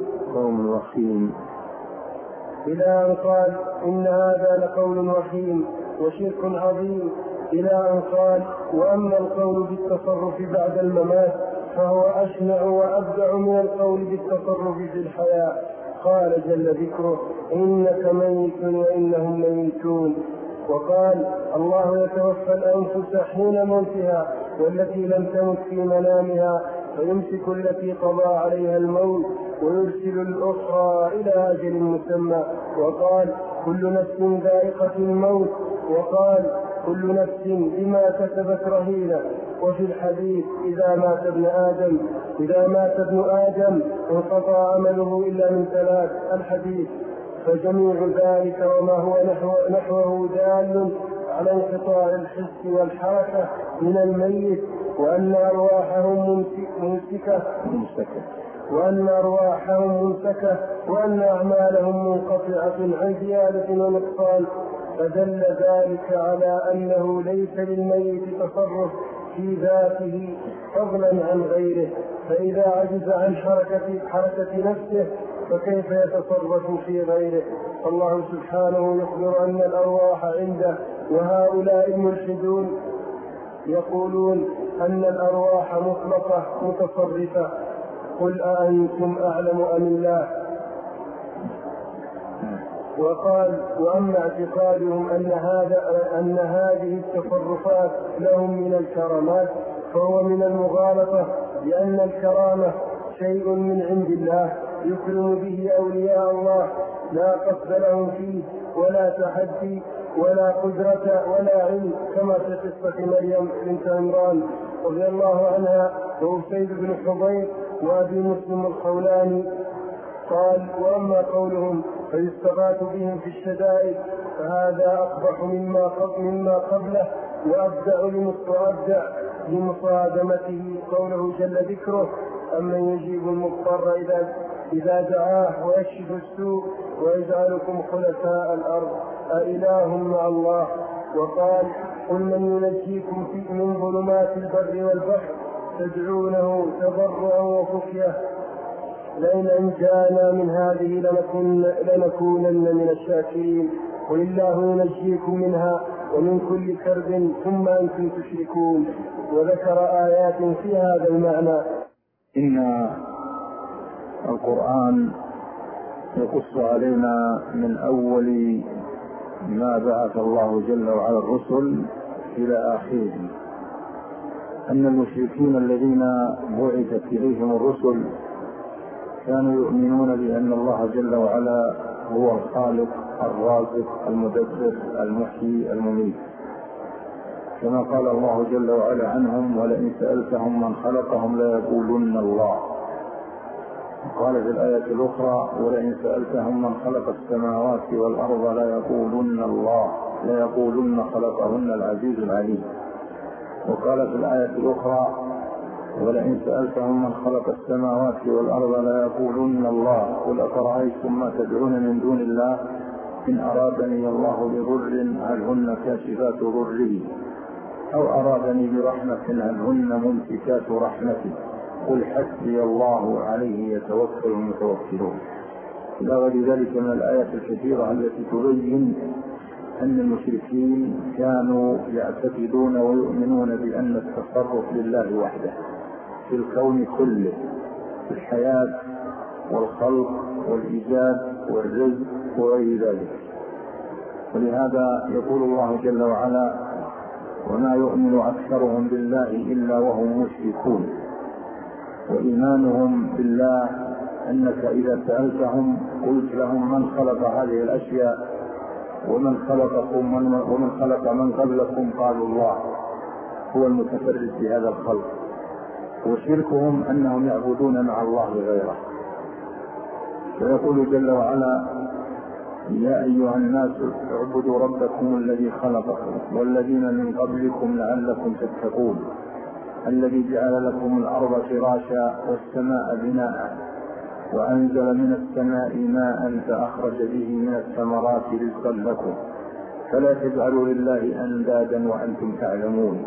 إلى أن قال: إن هذا لقول وحيم وشرك عظيم. إلى أن قال: وأما القول بالتصرف بعد الممات فهو أشنع وأبدع من القول بالتصرف في الحياة. قال جل ذكره: إنك ميت وإنهم ميتون. وقال: الله يتوفى الأنفس حين موتها والتي لم تمت في منامها فيمسك التي قضى عليها الموت ويرسل الأخرى إلى أجل مسمى. وقال: كل نفس ذائقة الموت. وقال: كل نفس بما كسبت رهينة. وفي الحديث: إذا مات ابن آدم انقطع عمله إلا من ثلاث. الحديث. فجميع ذلك وما هو نحوه دال على انقطاع الحس والحركة من الميت، وأن أرواحهم ممسكة وأن أعمالهم منقطعة عن زيادة ونقصان. فدل ذلك على أنه ليس للميت تصرف في ذاته فضلا عن غيره، فإذا عجز عن حركة نفسه فكيف يتصرف في غيره؟ الله سبحانه يخبر أن الأرواح عنده، وهؤلاء الملحدون يقولون أن الأرواح مطلقة متصرفة. قل أأنتم أعلم أم الله؟ وقال: وأما اعتقادهم أن هذه التصرفات لهم من الكرامات فهو من المغالطة، لأن الكرامة شيء من عند الله يكرم به أولياء الله، لا قصد لهم فيه ولا تحدي ولا قدرة ولا علم، كما في قصة مريم بنت عمران رضي الله عنها وأسيد بن حضير وأبي مسلم الخولاني. قال: وأما قولهم فيستغاث بهم في الشدائد فهذا أقبح مما قبله وأبدع لمصادمته. قوله جل ذكره: أمن يجيب المضطر إذا دعاه ويكشف السوء ويجعلكم خلفاء الأرض أإله مع الله. وقال: قل من ينجيكم من ظلمات البر والبحر تدعونه تضرعا وخفية لئن أنجانا من هذه لنكونن من الشاكرين. قل الله ينجيكم منها ومن كل كرب ثم أنتم تشركون. وذكر آيات في هذا المعنى. إن القرآن يقص علينا من أول ما بعث الله جل وعلا الرسل إلى آخره أن المشركين الذين بعثت إليهم الرسل كانوا يؤمنون بأن الله جل وعلا هو الخالق الرازق المدبر المحيي المميت، كما قال الله جل وعلا عنهم: ولئن سألتهم من خلقهم ليقولن الله. قال في الآية الأخرى: ولئن سألتهم من خلق السماوات والأرض ليقولن الله ليقولن خلقهن العزيز العليم. وقال في الآية الأخرى: ولئن سألتهم من خلق السماوات والأرض ليقولن الله قل أفرأيتم ما تدعون من دون الله إن أرادني الله بضر هل هن كاشفات ضره أو أرادني برحمة هل هن ممسكات رحمته قل حسبي الله عليه يتوكل المتوكلون. إلى غير ذلك من الآيات الكثيرة التي تبين أن المشركين كانوا يعتقدون ويؤمنون بأن التصرف لله وحده في الكون كله، في الحياة والخلق والإيجاد والرزق وغير ذلك. ولهذا يقول الله جل وعلا: وما يؤمن أكثرهم بالله إلا وهم مشركون. وإيمانهم بالله أنك إذا سألتهم قلت لهم من خلق هذه الأشياء ومن خلقكم ومن خلق من قبلكم قالوا الله هو المتفرد بهذا الخلق. وشركهم أنهم يعبدون مع الله غيره. فيقول جل وعلا: يا أيها الناس اعبدوا ربكم الذي خلقكم والذين من قبلكم لعلكم تتقون الذي جعل لكم الأرض فراشا والسماء بناء وأنزل من السماء ماء فأخرج به من الثمرات رزقا لكم فلا تجعلوا لله أندادا وأنتم تعلمون.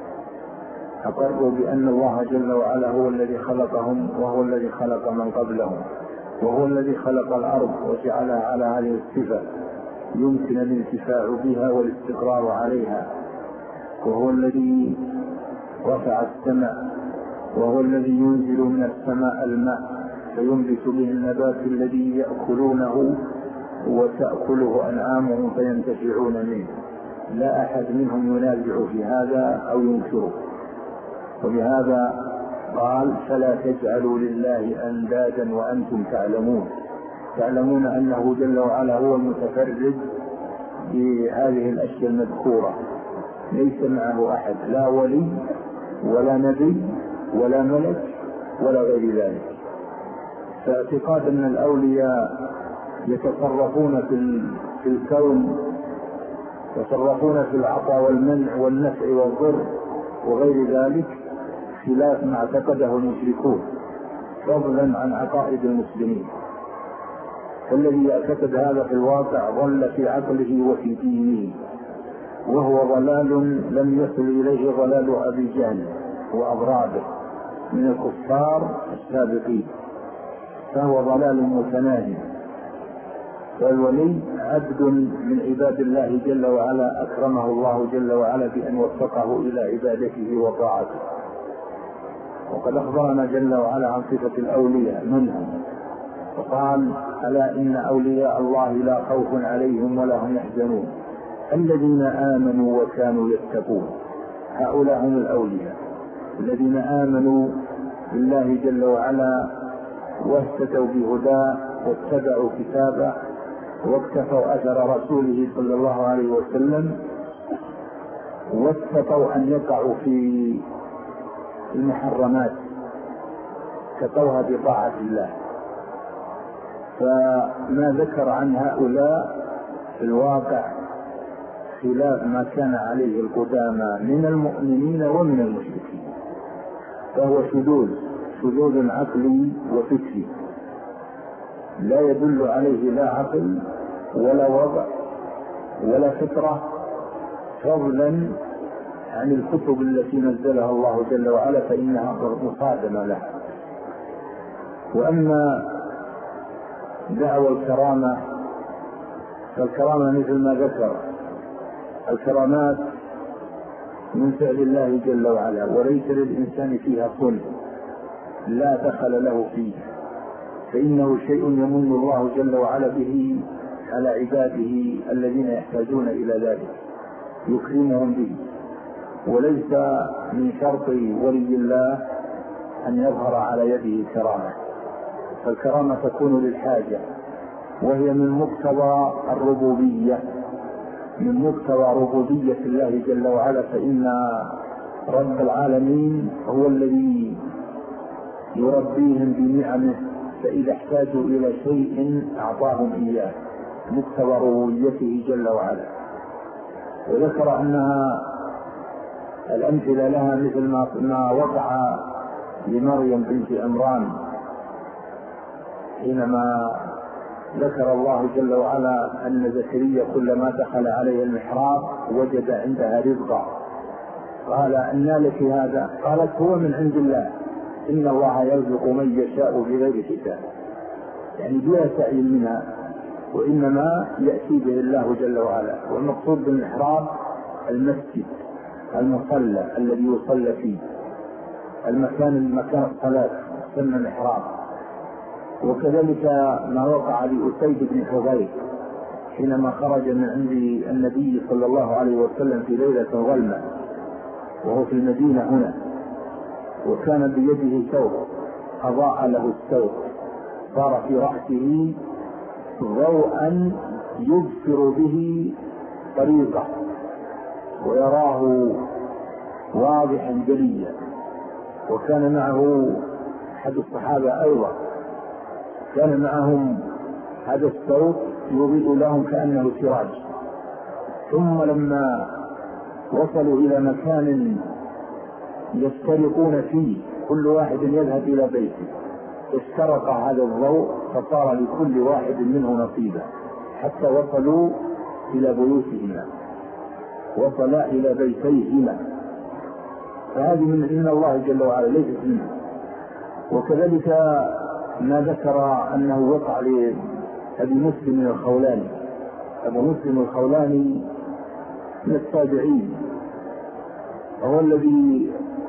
أقروا بأن الله جل وعلا هو الذي خلقهم وهو الذي خلق من قبلهم وهو الذي خلق الأرض وجعلها على هذه الصفة يمكن الانتفاع بها والاستقرار عليها، وهو الذي رفع السماء وهو الذي ينزل من السماء الماء فينبت به النبات الذي يأكلونه وتأكله أنعامهم فينتفعون منه. لا أحد منهم ينازع في هذا أو ينكره. وبهذا قال: فلا تجعلوا لله أندادا وأنتم تعلمون أنه جل وعلا هو المتفرد بهذه الأشياء المذكورة، ليس معه أحد، لا ولي ولا نبي ولا ملك ولا غير ذلك. فاعتقاد أن الأولياء يتصرفون في الكون، يتصرفون في العطاء والمنع والنفع والضر وغير ذلك خلاف ما اعتقده المشركون، فضلا عن عقائد المسلمين. فالذي يعتقد هذا في الواقع ضل في عقله وفي دينه، وهو ضلال لم يصل إليه ضلال أبي جهل وأضرابه من الكفار السابقين، فهو ضلال متناهي. فالولي عبد من عباد الله جل وعلا أكرمه الله جل وعلا بأن وفقه إلى عبادته وطاعته. وقد أخبرنا جل وعلا عن صفة الأولياء منهم، وقال: ألا إن أولياء الله لا خوف عليهم ولا هم يحزنون الذين آمنوا وكانوا يتقون. هؤلاء هم الأولياء الذين آمنوا بالله جل وعلا واهتدوا بهداه واتبعوا كتابه واكتفوا أثر رسوله صلى الله عليه وسلم، واتقوا أن يقعوا في المحرمات كطوها بطاعة الله. فما ذكر عن هؤلاء في الواقع خلاف ما كان عليه القدامى من المؤمنين ومن المشركين، فهو شذوذ عقلي وفكري لا يدل عليه لا عقل ولا وضع ولا فطرة، فضلا عن الكتب التي نزلها الله جل وعلا فإنها مصادمة لها. وأما دعوى الكرامة فالكرامة مثل ما ذكر، الكرامات من فعل الله جل وعلا، وليس للإنسان فيها صنع لا دخل له فيه، فإنه شيء يمن الله جل وعلا به على عباده الذين يحتاجون إلى ذلك، يكرمهم به. وليس من شرط ولي الله أن يظهر على يده كرامة، فالكرامة تكون للحاجة، وهي من مقتضى الربوبية، من مقتضى ربوبية الله جل وعلا، فإن رب العالمين هو الذي يربيهم بنعمه، فإذا احتاجوا إلى شيء أعطاهم إياه، مقتضى ربوبيته جل وعلا. وذكر أنها الأمثلة لها مثل ما وقع لمريم بنت عمران حينما ذكر الله جل وعلا أن زكريا كلما دخل عليه المحراب وجد عندها رزقا، قال أنى لك هذا؟ قالت هو من عند الله، إن الله يرزق من يشاء بغير حساب، يعني بلا سعي منها، وإنما يأتي به الله جل وعلا. والمقصود بالمحراب المسجد، المصلى الذي يصلى فيه، المكان الصلاة يسمى المحراب. وكذلك ما وقع لأسيد بن حضير حينما خرج من عند النبي صلى الله عليه وسلم في ليلة ظلمة وهو في المدينة هنا، وكان بيده ثوب أضاء له الثوب، صار في رأسه ضوءا يبصر به طريقه ويراه واضحا جليا. وكان معه أحد الصحابة أيضا كان معهم هذا الثوب يضيء لهم كأنه سراج. ثم لما وصلوا إلى مكان يفترقون فيه كل واحد يذهب إلى بيته، افترق هذا الضوء فصار لكل واحد منه نصيبا حتى وصلوا إلى بيوتهما، وصلا إلى بيتيهما، فهذه من الله جل وعلا ليست منه. وكذلك ما ذكر أنه وقع لأبي مسلم الخولاني. أبو مسلم الخولاني من التابعين، وهو الذي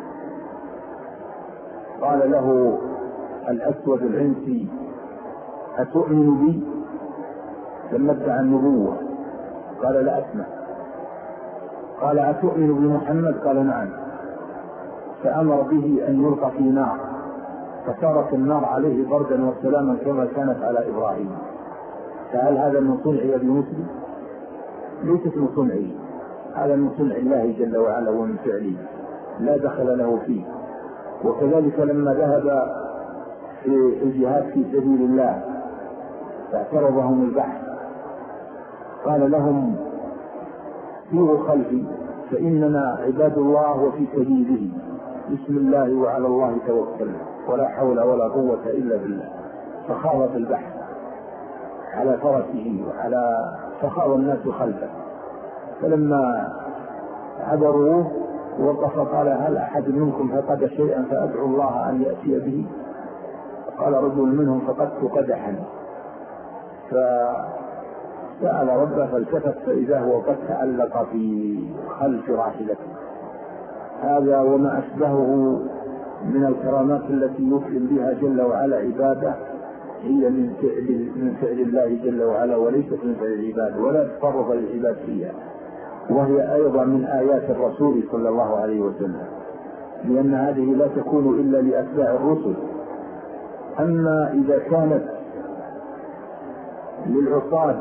قال له الأسود العنسي أتؤمن بي؟ لما ادعى النبوة قال لا أسمع. قال أتؤمن بمحمد؟ قال نعم. فأمر به أن يلقى في نار، فصارت النار عليه بردا وسلاما كما كانت على إبراهيم. فهل هذا من صنع أبي مسلم؟ ليست من صنعه، هذا من صنع الله جل وعلا ومن فعله لا دخل له فيه. وكذلك لما ذهب في الجهاد في سبيل الله فاعترضهم البحث قال لهم سيروا خلفي فإننا عباد الله وفي سبيله، بسم الله وعلى الله توكلنا ولا حول ولا قوة إلا بالله. فخاض في البحث على فرسه فخاض الناس خلفه، فلما عبروه وقف قال هل أحد منكم فقد شيئا فأدعو الله أن يأتي به؟ قال رجل منهم فقدت قدحا، فسأل ربه فالتفت فإذا هو قد تعلق في خلف راحلته. هذا وما أشبهه من الكرامات التي يكرم بها جل وعلا عباده هي من فعل الله جل وعلا وليست من فعل العباد، ولا تفرض للعباد فيها، وهي أيضا من آيات الرسول صلى الله عليه وسلم، لأن هذه لا تكون إلا لأتباع الرسل. أما إذا كانت للعصاة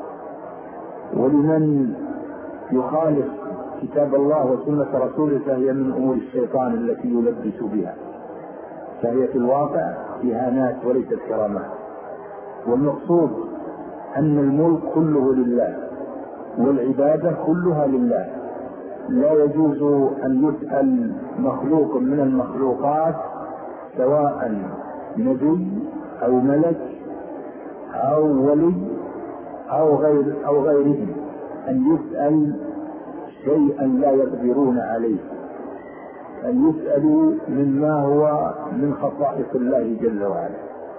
ولمن يخالف كتاب الله وسنة رسوله فهي من أمور الشيطان التي يلبس بها، فهي في الواقع إهانات وليست كرامات. والمقصود أن الملك كله لله والعبادة كلها لله، لا يجوز أن يسأل مخلوق من المخلوقات سواء نبي أو ملك أو ولي أو غيره أن يسأل شيئا لا يقدرون عليه، أن يسألوا مما هو من خصائص الله جل وعلا،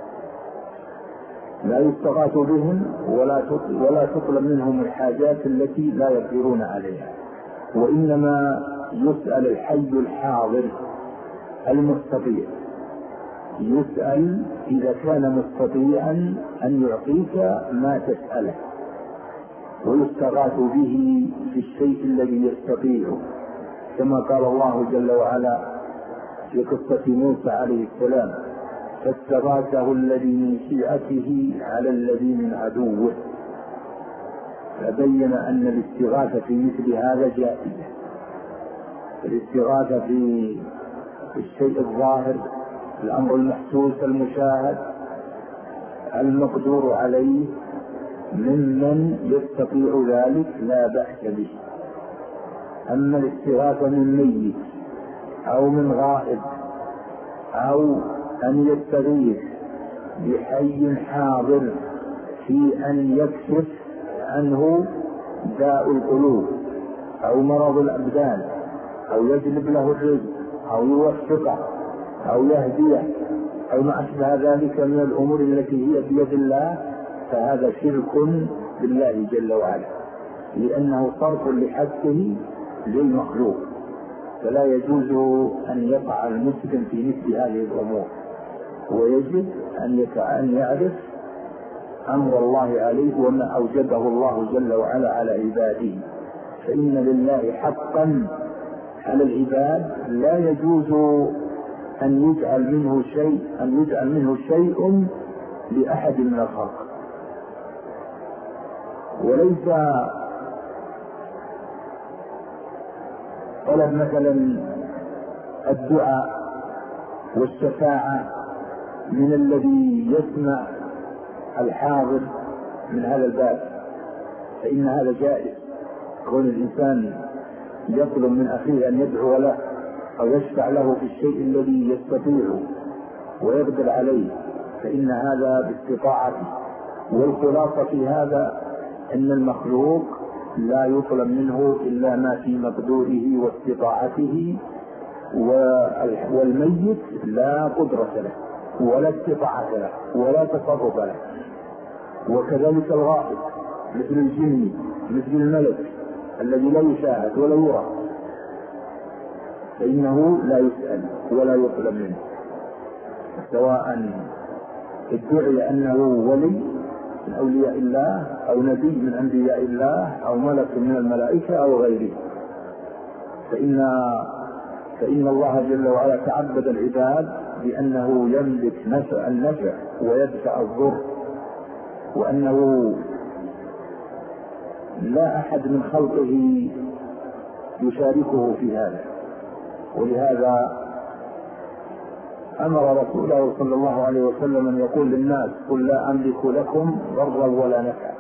لا يستغاث بهم ولا تطلب منهم الحاجات التي لا يقدرون عليها، وإنما يسأل الحي الحاضر المستطيع، يسأل إذا كان مستطيعا أن يعطيك ما تسأله، ويستغاث به في الشيء الذي يستطيع، كما قال الله جل وعلا في قصة موسى عليه السلام: فاستغاثه الذي من شيعته على الذي من عدوه. فبين أن الاستغاثة في مثل هذا جائزة. الاستغاثة في الشيء الظاهر، الأمر المحسوس المشاهد المقدور عليه ممن يستطيع ذلك لا بأس به. أما الاستغاثة من ميت أو من غائب، أو أن يستغيث بحي حاضر في أن يكشف عنه داء القلوب أو مرض الأبدان، أو يجلب له الرزق، أو يوفقه، أو يهديه، أو ما أشبه ذلك من الأمور التي هي بيد الله، فهذا شرك بالله جل وعلا، لأنه صرف لحقه للمخلوق، فلا يجوز أن يقع المسلم في مثل هذه الأمور، ويجب أن يعرف أمر الله عليه وما أوجبه الله جل وعلا على عباده. فإن لله حقا على العباد لا يجوز أن يجعل منه شيء لأحد من الخلق. وليس طلب مثلا الدعاء والشفاعة من الذي يسمع الحاضر من هذا الباب، فإن هذا جائز. كون الإنسان يطلب من أخيه أن يدعو له أو يشفع له في الشيء الذي يستطيع ويقدر عليه، فإن هذا باستطاعته. والخلاصة في هذا أن المخلوق لا يطلب منه إلا ما في مقدوره واستطاعته، والميت لا قدرة له ولا استطاعة له ولا تصرف له. وكذلك الغائب مثل الجن، مثل الملك الذي لا يشاهد ولا يرى، فإنه لا يسأل ولا يطلب منه، سواء ادعي أنه ولي من أولياء الله أو نبي من أنبياء الله أو ملك من الملائكة أو غيره. فإن الله جل وعلا تعبد العباد بأنه يملك النفع ويدفع الضر، وأنه لا أحد من خلقه يشاركه في هذا. ولهذا أمر رسوله صلى الله عليه وسلم أن يقول للناس: قل لا أملك لكم ضرا ولا نفعا.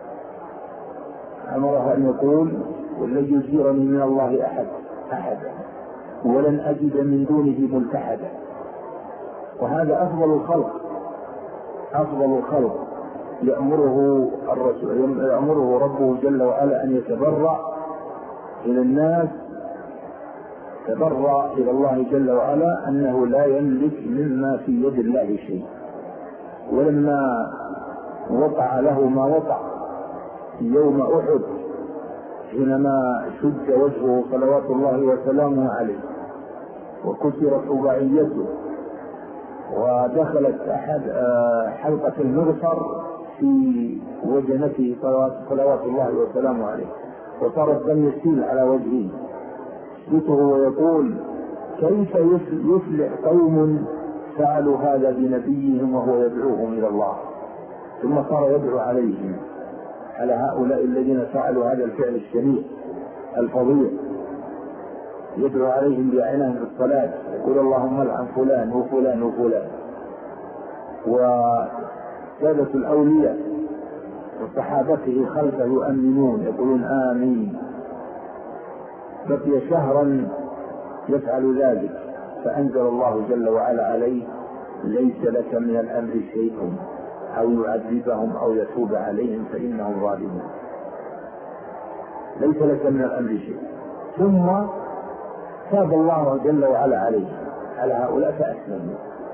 أمره أن يقول: ولن يجيرني من الله أحدا ولن أجد من دونه ملتحدا. وهذا أفضل الخلق يأمره ربه جل وعلا أن يتبرع إلى الناس، تبرع إلى الله جل وعلا أنه لا يملك مما في يد الله شيء. ولما وقع له ما وقع يوم أحد، حينما شج وجهه صلوات الله وسلامه عليه وكسرت رباعيته ودخلت حلقة المغفر في وجنته صلوات الله وسلامه عليه، وصار الدم يسيل على وجهه، يثبته ويقول: كيف يفلح قوم فعلوا هذا بنبيهم وهو يدعوهم إلى الله؟ ثم صار يدعو عليهم، على هؤلاء الذين فعلوا هذا الفعل الشريف الفظيع، يدعو عليهم بأعينهم في الصلاة، يقول: اللهم العن فلان وفلان وفلان. وسادة الأولياء وصحابته خلفه يؤمنون يقولون آمين. بقي شهرا يفعل ذلك، فأنزل الله جل وعلا عليه: ليس لك من الأمر شيء أو يعذبهم أو يتوب عليهم فإنهم ظالمون. ليس لك من الأمر شيء. ثم تاب الله جل وعلا عليه على هؤلاء فأسلموا.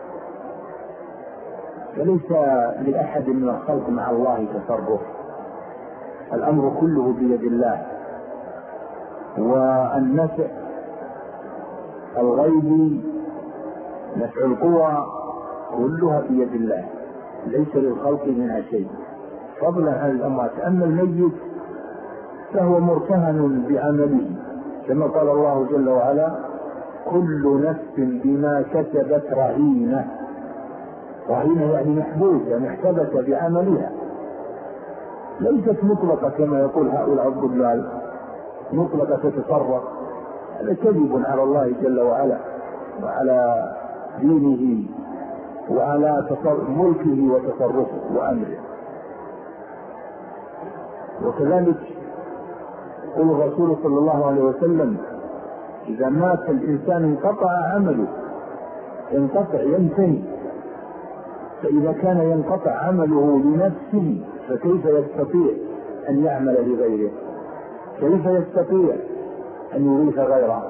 فليس لأحد من الخلق مع الله تصرف، الأمر كله بيد الله. والنفع الغيب نفع القوى كلها في يد الله، ليس للخلق منها شيء فضلا عن الأموات. أما الميت فهو مرتهن بعمله، كما قال الله جل وعلا: كل نفس بما كسبت رهينة. رهينة يعني محبوسة محتبسة بعملها، ليست مطلقة كما يقول هؤلاء الضلال، مطلقة تتصرف. هذا كذب على الله جل وعلا وعلى دينه وعلى ملكه وتصرفه وأمره. وكذلك يقول الرسول صلى الله عليه وسلم: إذا مات الإنسان انقطع عمله، ينقطع ينتهي. فإذا كان ينقطع عمله لنفسه فكيف يستطيع أن يعمل لغيره؟ كيف يستطيع أن يضيف غيره؟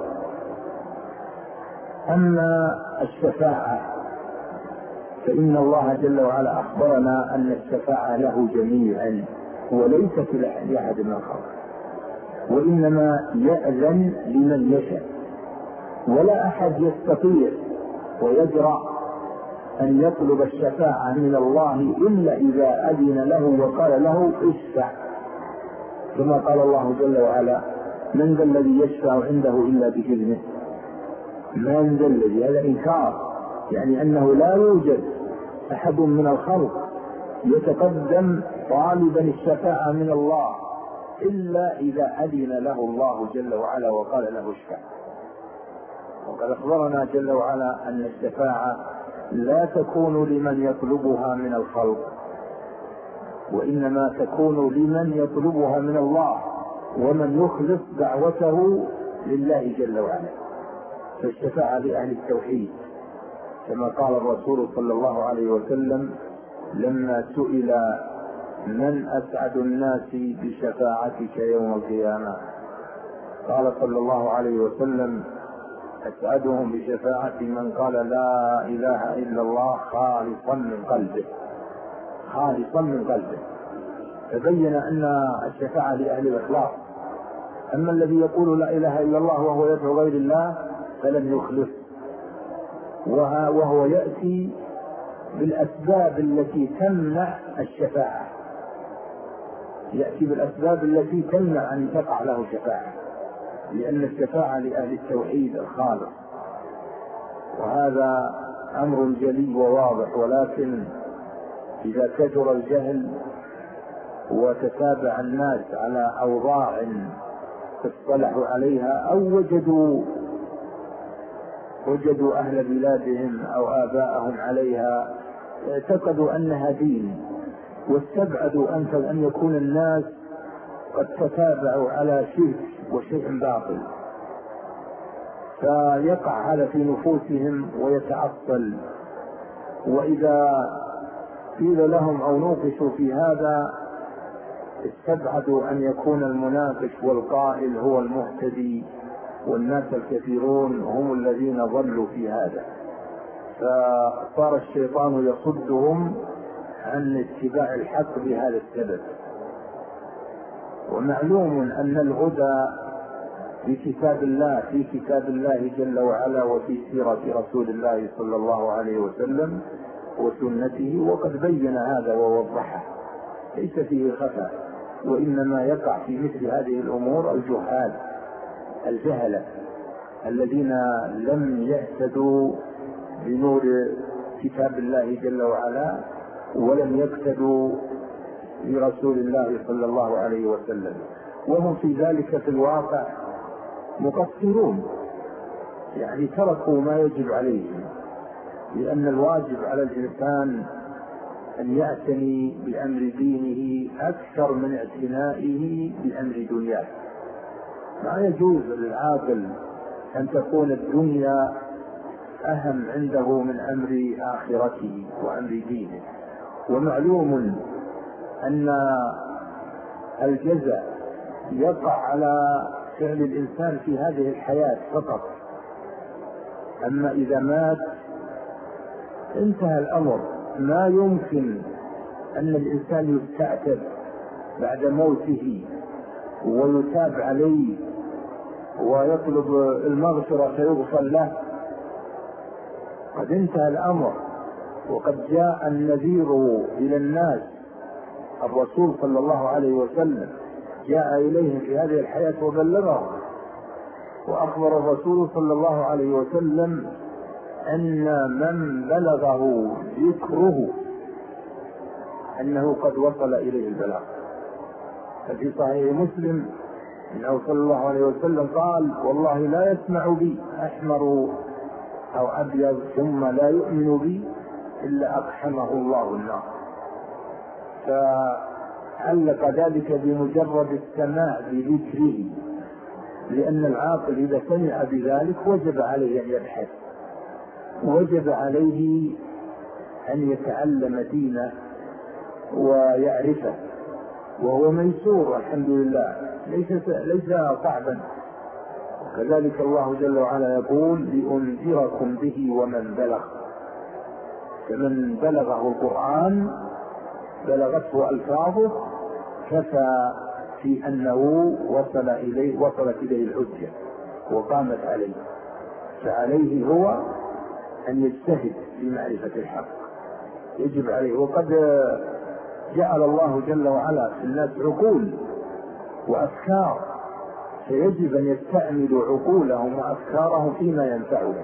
أما الشفاعة فإن الله جل وعلا أخبرنا أن الشفاعة له جميعا وليست لأحد من الخلق، وإنما يأذن لمن يشاء، ولا أحد يستطيع ويجرأ أن يطلب الشفاعة من الله إلا إذا أذن له وقال له: اشفع، كما قال الله جل وعلا: من ذا الذي يشفع عنده إلا بإذنه. من ذا الذي، هذا إنكار، يعني أنه لا يوجد أحد من الخلق يتقدم طالبا الشفاعة من الله إلا إذا أذن له الله جل وعلا وقال له: اشفع. وقد أخبرنا جل وعلا أن الشفاعة لا تكون لمن يطلبها من الخلق، وإنما تكون لمن يطلبها من الله ومن يخلص دعوته لله جل وعلا. فالشفاعة لأهل التوحيد، كما قال الرسول صلى الله عليه وسلم لما سئل: من أسعد الناس بشفاعتك يوم القيامة؟ قال صلى الله عليه وسلم: أسعدهم بشفاعتي من قال لا إله إلا الله خالصا من قلبه. خالصا من قلبه. فبين أن الشفاعة لأهل الإخلاص. أما الذي يقول لا إله إلا الله وهو يدعو غير الله فلم يخلص، وهو يأتي بالأسباب التي تمنع الشفاعة، يأتي بالأسباب التي تمنع أن تقع له شفاعة، لأن الشفاعة لأهل التوحيد الخالص. وهذا أمر جلي وواضح، ولكن إذا كثر الجهل وتتابع الناس على أوضاع اصطلحوا عليها أو وجدوا أهل بلادهم أو آباءهم عليها اعتقدوا أنها دين، واستبعدوا أن يكون الناس قد تتابعوا على شرك وشيء باطل، فيقع هذا في نفوسهم ويتعطل. وإذا قيل لهم أو نوقشوا في هذا استبعدوا أن يكون المناقش والقائل هو المهتدي، والناس الكثيرون هم الذين ضلوا في هذا، فصار الشيطان يصدهم عن اتباع الحق بهذا السبب. ومعلوم أن الهدى في كتاب الله جل وعلا وفي سيرة رسول الله صلى الله عليه وسلم وسنته، وقد بين هذا ووضحه، ليس فيه خفا. وإنما يقع في مثل هذه الأمور الجهلة الذين لم يهتدوا بنور كتاب الله جل وعلا ولم يقتدوا برسول الله صلى الله عليه وسلم، وهم في ذلك في الواقع مقصرون، يعني تركوا ما يجب عليهم، لأن الواجب على الإنسان أن يعتني بأمر دينه أكثر من اعتنائه بأمر دنياه. لا يجوز للعاقل أن تكون الدنيا أهم عنده من أمر آخرته وأمر دينه. ومعلوم أن الجزاء يقع على فعل الإنسان في هذه الحياة فقط، أما إذا مات انتهى الأمر. ما يمكن أن الإنسان يستعتب بعد موته ويتاب عليه ويطلب المغفرة فيغفر له. قد انتهى الأمر، وقد جاء النذير إلى الناس، الرسول صلى الله عليه وسلم جاء إليهم في هذه الحياة وبلغهم، وأخبر الرسول صلى الله عليه وسلم أن من بلغه ذكره أنه قد وصل إليه البلاغ. ففي صحيح مسلم أنه صلى الله عليه وسلم قال: والله لا يسمع بي أحمر أو أبيض ثم لا يؤمن بي إلا أقحمه الله النار. فعلق ذلك بمجرد السماع بذكره، لأن العاقل إذا سمع بذلك وجب عليه أن يبحث، وجب عليه أن يتعلم دينه ويعرفه، وهو ميسور الحمد لله، ليس صعبا. وكذلك الله جل وعلا يقول: لأنذركم به ومن بلغ. فمن بلغه القرآن بلغته ألفاظه كفى في أنه وصلت إليه الحجة وقامت عليه، فعليه هو أن يجتهد في معرفة الحق، يجب عليه. وقد جعل الله جل وعلا في الناس عقول وأفكار، فيجب أن يستعملوا عقولهم وأفكارهم فيما ينفعهم،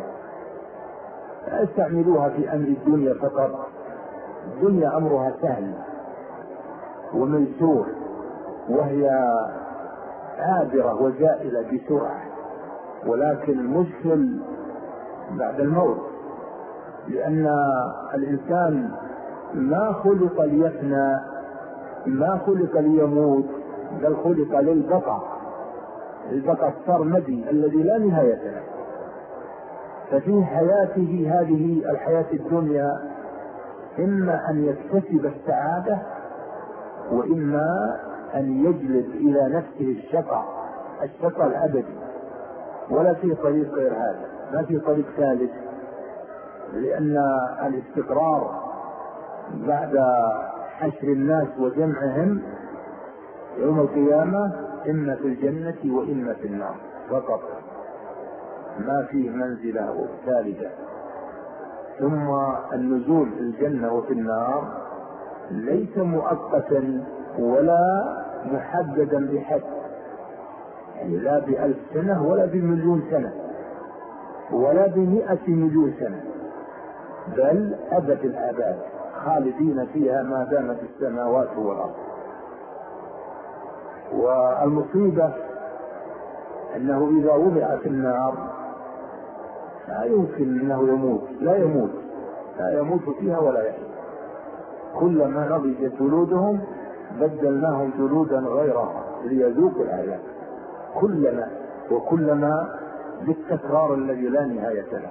لا يستعملوها في أمر الدنيا فقط. الدنيا أمرها سهل وميسور، وهي عابرة وزائلة بسرعة، ولكن المشكل بعد الموت، لأن الإنسان ما خلق ليفنى، ما خلق ليموت، بل خلق للبقاء، البقاء السرمدي الذي لا نهاية له. ففي حياته هذه الحياة الدنيا إما أن يكتسب السعادة، وإما أن يجلب إلى نفسه الشقاء الأبدي، ولا في طريق غير هذا، ما في طريق ثالث. لأن الاستقرار بعد حشر الناس وجمعهم يوم القيامة إما في الجنة وإما في النار فقط، ما فيه منزلة ثالثة. ثم النزول في الجنة وفي النار ليس مؤقتا ولا محددا بحد، يعني لا ب1000 سنة ولا ب1,000,000 سنة ولا ب100,000,000 سنة، بل أبد الآباد، خالدين فيها ما دامت السماوات والأرض. والمصيبة أنه إذا وضع في النار لا يمكن أنه يموت، لا يموت فيها ولا يحيى. كلما نضجت جلودهم بدلناهم جلودا غيرها ليذوقوا العذاب، كلما بالتكرار الذي لا نهاية له.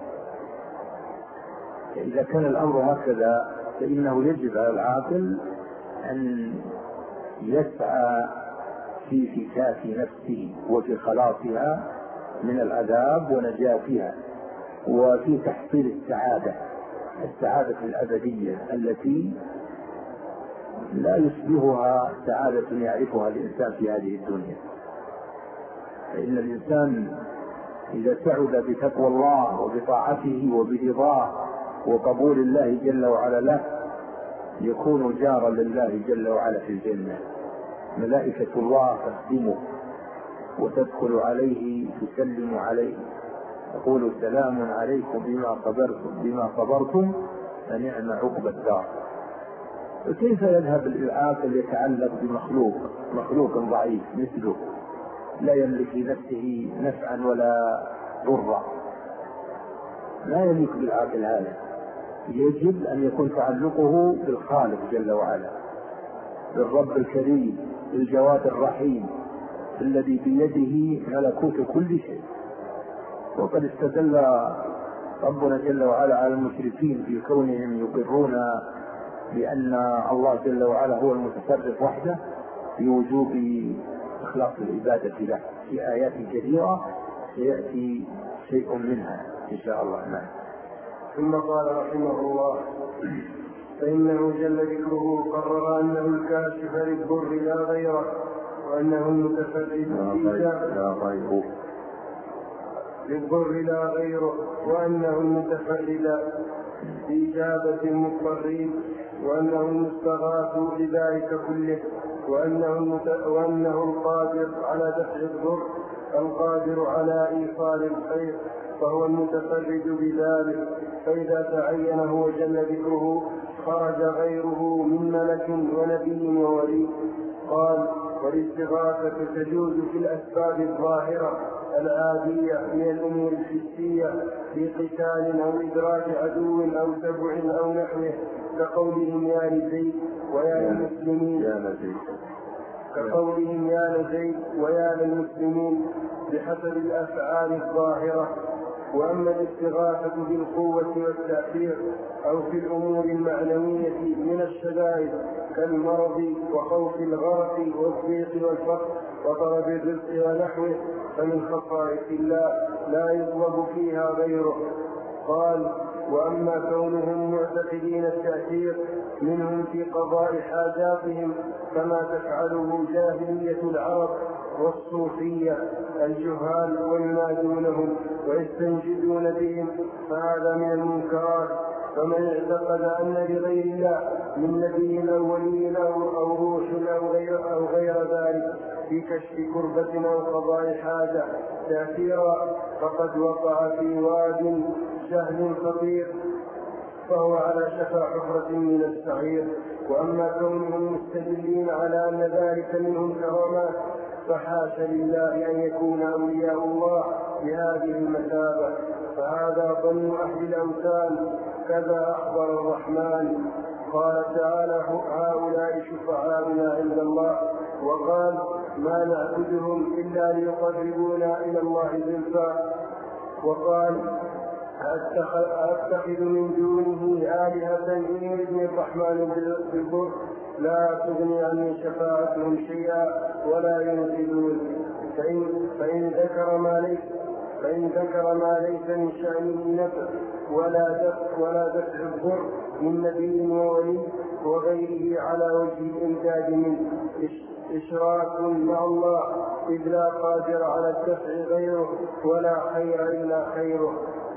إذا كان الأمر هكذا فإنه يجب على العاقل أن يسعى في فكاك نفسه وفي خلاصها من العذاب ونجاتها، وفي تحصيل السعادة الأبدية التي لا يشبهها سعادة يعرفها الإنسان في هذه الدنيا. فإن الإنسان إذا سعد بتقوى الله وبطاعته وبرضاه وقبول الله جل وعلا له يكون جارا لله جل وعلا في الجنة. ملائكة الله تخدمه وتدخل عليه تسلم عليه، تقول: سلام عليكم بما صبرتم فنعم عقبى الدار. وكيف يذهب العاقل يتعلق بمخلوق ضعيف مثله لا يملك لنفسه نفعا ولا ضرا؟ لا يملك بالعاقل هذا. يجب أن يكون تعلقه بالخالق جل وعلا، بالرب الكريم، بالجواد الرحيم الذي بيده ملكوت كل شيء. وقد استدل ربنا جل وعلا على المشركين في كونهم يقرون بأن الله جل وعلا هو المتصرف وحده بوجوب إخلاص العبادة له في آيات كثيرة سيأتي شيء منها إن شاء الله. نعم. ثم قال رحمه الله: فإنه جل ذكره قرر أنه الكاشف للضر لا غيره، وأنه المتفرد للضر لا غيره، وأنه المتفرد بإجابة المضطرين، وأنه المستغاث لذلك كله، وأنه القادر على دفع الضر، القادر على إيصال الخير، فهو المتفرد بذلك. فإذا تعينه وجل ذكره خرج غيره من ملك ونبي وولي. قال: والاستغاثة تجوز في الأسباب الظاهرة العادية من الأمور الحسية في قتال أو إدراك عدو أو تبع أو نحوه، كقولهم يا لزيد ويا للمسلمين، كقولهم يا لزيد ويا للمسلمين بحسب الأفعال الظاهرة. وأما الاستغاثة بالقوة والتأثير أو في الأمور المعنوية من الشدائد كالمرض وخوف الغرق والضيق والفقر وطلب الرزق ونحوه، فمن خصائص الله لا يطلب فيها غيره. قال: وأما كونهم معتقدين التأثير منهم في قضاء حاجاتهم كما تفعله جاهلية العرب والصوفية الجهال وينادونهم ويستنجدون بهم، فهذا من المنكرات. فمن اعتقد أن لغير الله من نبي أو ولي أو روح أو غير ذلك في كشف كربة أو قضاء حاجة تأثيرا فقد وقع في واد جهل خطير، فهو على شفا حفرة من السعير. وأما كونهم مستدلين على أن ذلك منهم كرامات، فحاش لله أن يكون أولياء الله بهذه المثابة، فهذا ظن أهل الأوثان، كذا أخبر الرحمن. قال تعالى: هؤلاء شفعاؤنا عند الله. وقال: ما نعبدهم إلا ليقربونا إلى الله زلفى. وقال: أتخذ من دونه آلهة إن يردني الرحمن بالضر لا تغني عني شفاعتهم شيئا ولا ينقذون. فإن ذكر ما ليس من شأنه النفع ولا دفع الضر من نبي وولي وغيره على وجه الإمداد منه إشراك مع الله، إذ لا قادر على الدفع غيره ولا خير إلا خيره.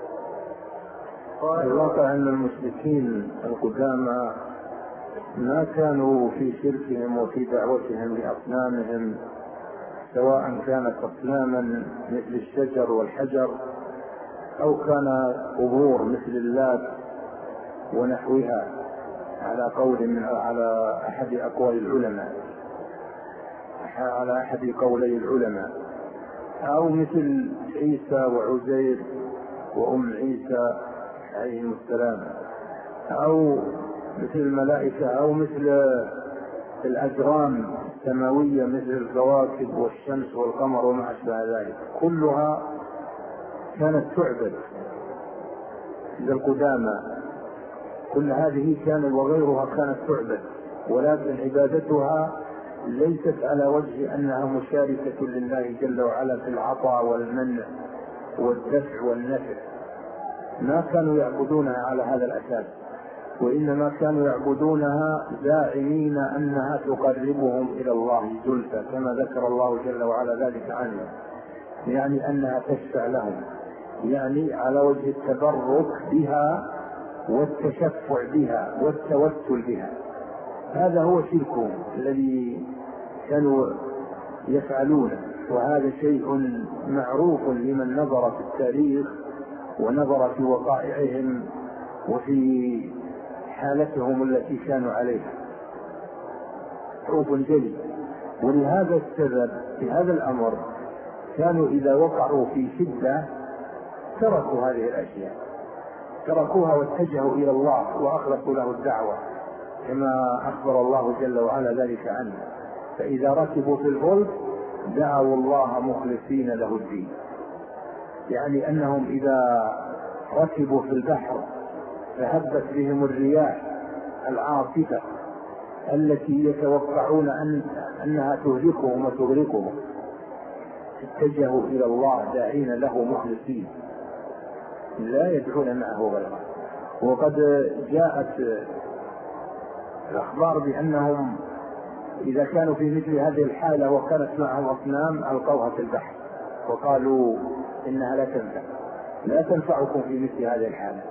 الواقع أن المشركين القدامى ما كانوا في شركهم وفي دعوتهم لأصنامهم، سواء كانت أصناما مثل الشجر والحجر أو كان قبور مثل اللات ونحوها، على أحد قولي العلماء، أو مثل عيسى وعزير وأم عيسى عليهم السلام، أو مثل الملائكة، أو مثل الأجرام السماوية مثل الكواكب والشمس والقمر وما أشبه ذلك، كلها كانت تعبد للقدامى. كل هذه كانت وغيرها كانت تعبد، ولكن عبادتها ليست على وجه أنها مشاركة لله جل وعلا في العطاء والمنع والدفع والنفع. ما كانوا يعبدونها على هذا الأساس، وإنما كانوا يعبدونها زاعمين أنها تقربهم إلى الله زلفى، كما ذكر الله جل وعلا ذلك عنه، يعني أنها تشفع لهم، يعني على وجه التبرك بها والتشفع بها والتوسل بها. هذا هو شركهم الذي كانوا يفعلونه، وهذا شيء معروف لمن نظر في التاريخ ونظر في وقائعهم وفي حالتهم التي كانوا عليها، معروف جلي. ولهذا السبب في هذا الأمر كانوا إذا وقعوا في شدة تركوا هذه الأشياء، تركوها واتجهوا إلى الله وأخلصوا له الدعوة، كما أخبر الله جل وعلا ذلك عنه: فإذا ركبوا في الفلك دعوا الله مخلصين له الدين. يعني أنهم إذا ركبوا في البحر فهبت بهم الرياح العاصفة التي يتوقعون أنها تهلكهم وتغرقهم، اتجهوا إلى الله داعين له مخلصين لا يدعون معه غيره. وقد جاءت الأخبار بأنهم إذا كانوا في مثل هذه الحالة وكانت معهم أصنام ألقوها في البحر وقالوا إنها لا تنفعكم في مثل هذه الحالة.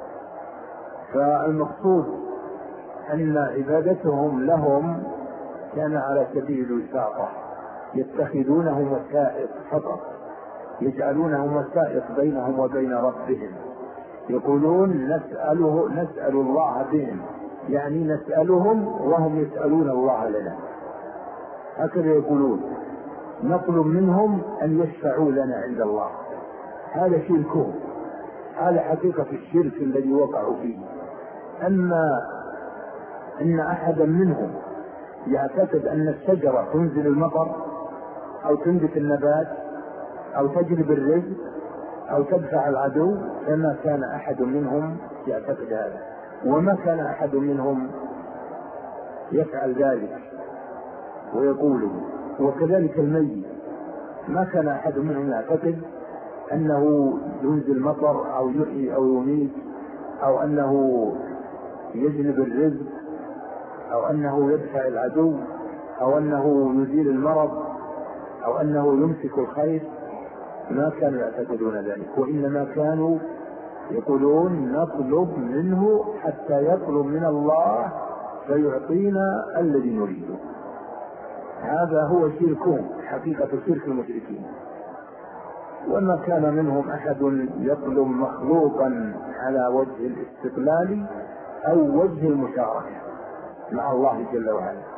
فالمقصود أن عبادتهم لهم كان على سبيل الوساطة، يتخذونهم وسائط فقط، يجعلونهم وسائط بينهم وبين ربهم، يقولون نسأل الله بهم، يعني نسألهم وهم يسألون الله لنا، هكذا يقولون، نطلب منهم أن يشفعوا لنا عند الله. هذا شركهم، هذا حقيقة الشرك الذي وقعوا فيه. أما أن أحدا منهم يعتقد أن الشجرة تنزل المطر أو تنبت النبات أو تجلب الرزق أو تدفع العدو، فما كان أحد منهم يعتقد هذا، وما كان أحد منهم يفعل ذلك ويقوله. وكذلك الميت، ما كان أحد منهم يعتقد أنه ينزل مطر أو يحيي أو يميت أو أنه يجلب الرزق أو أنه يدفع العدو أو أنه يزيل المرض أو أنه يمسك الخير، ما كانوا يعتقدون ذلك، وإنما كانوا يقولون نطلب منه حتى يطلب من الله فيعطينا الذي نريده. هذا هو شركهم، حقيقة شرك المشركين. وما كان منهم أحد يطلب مخلوقا على وجه الاستقلال أو وجه المشاركة مع الله جل وعلا.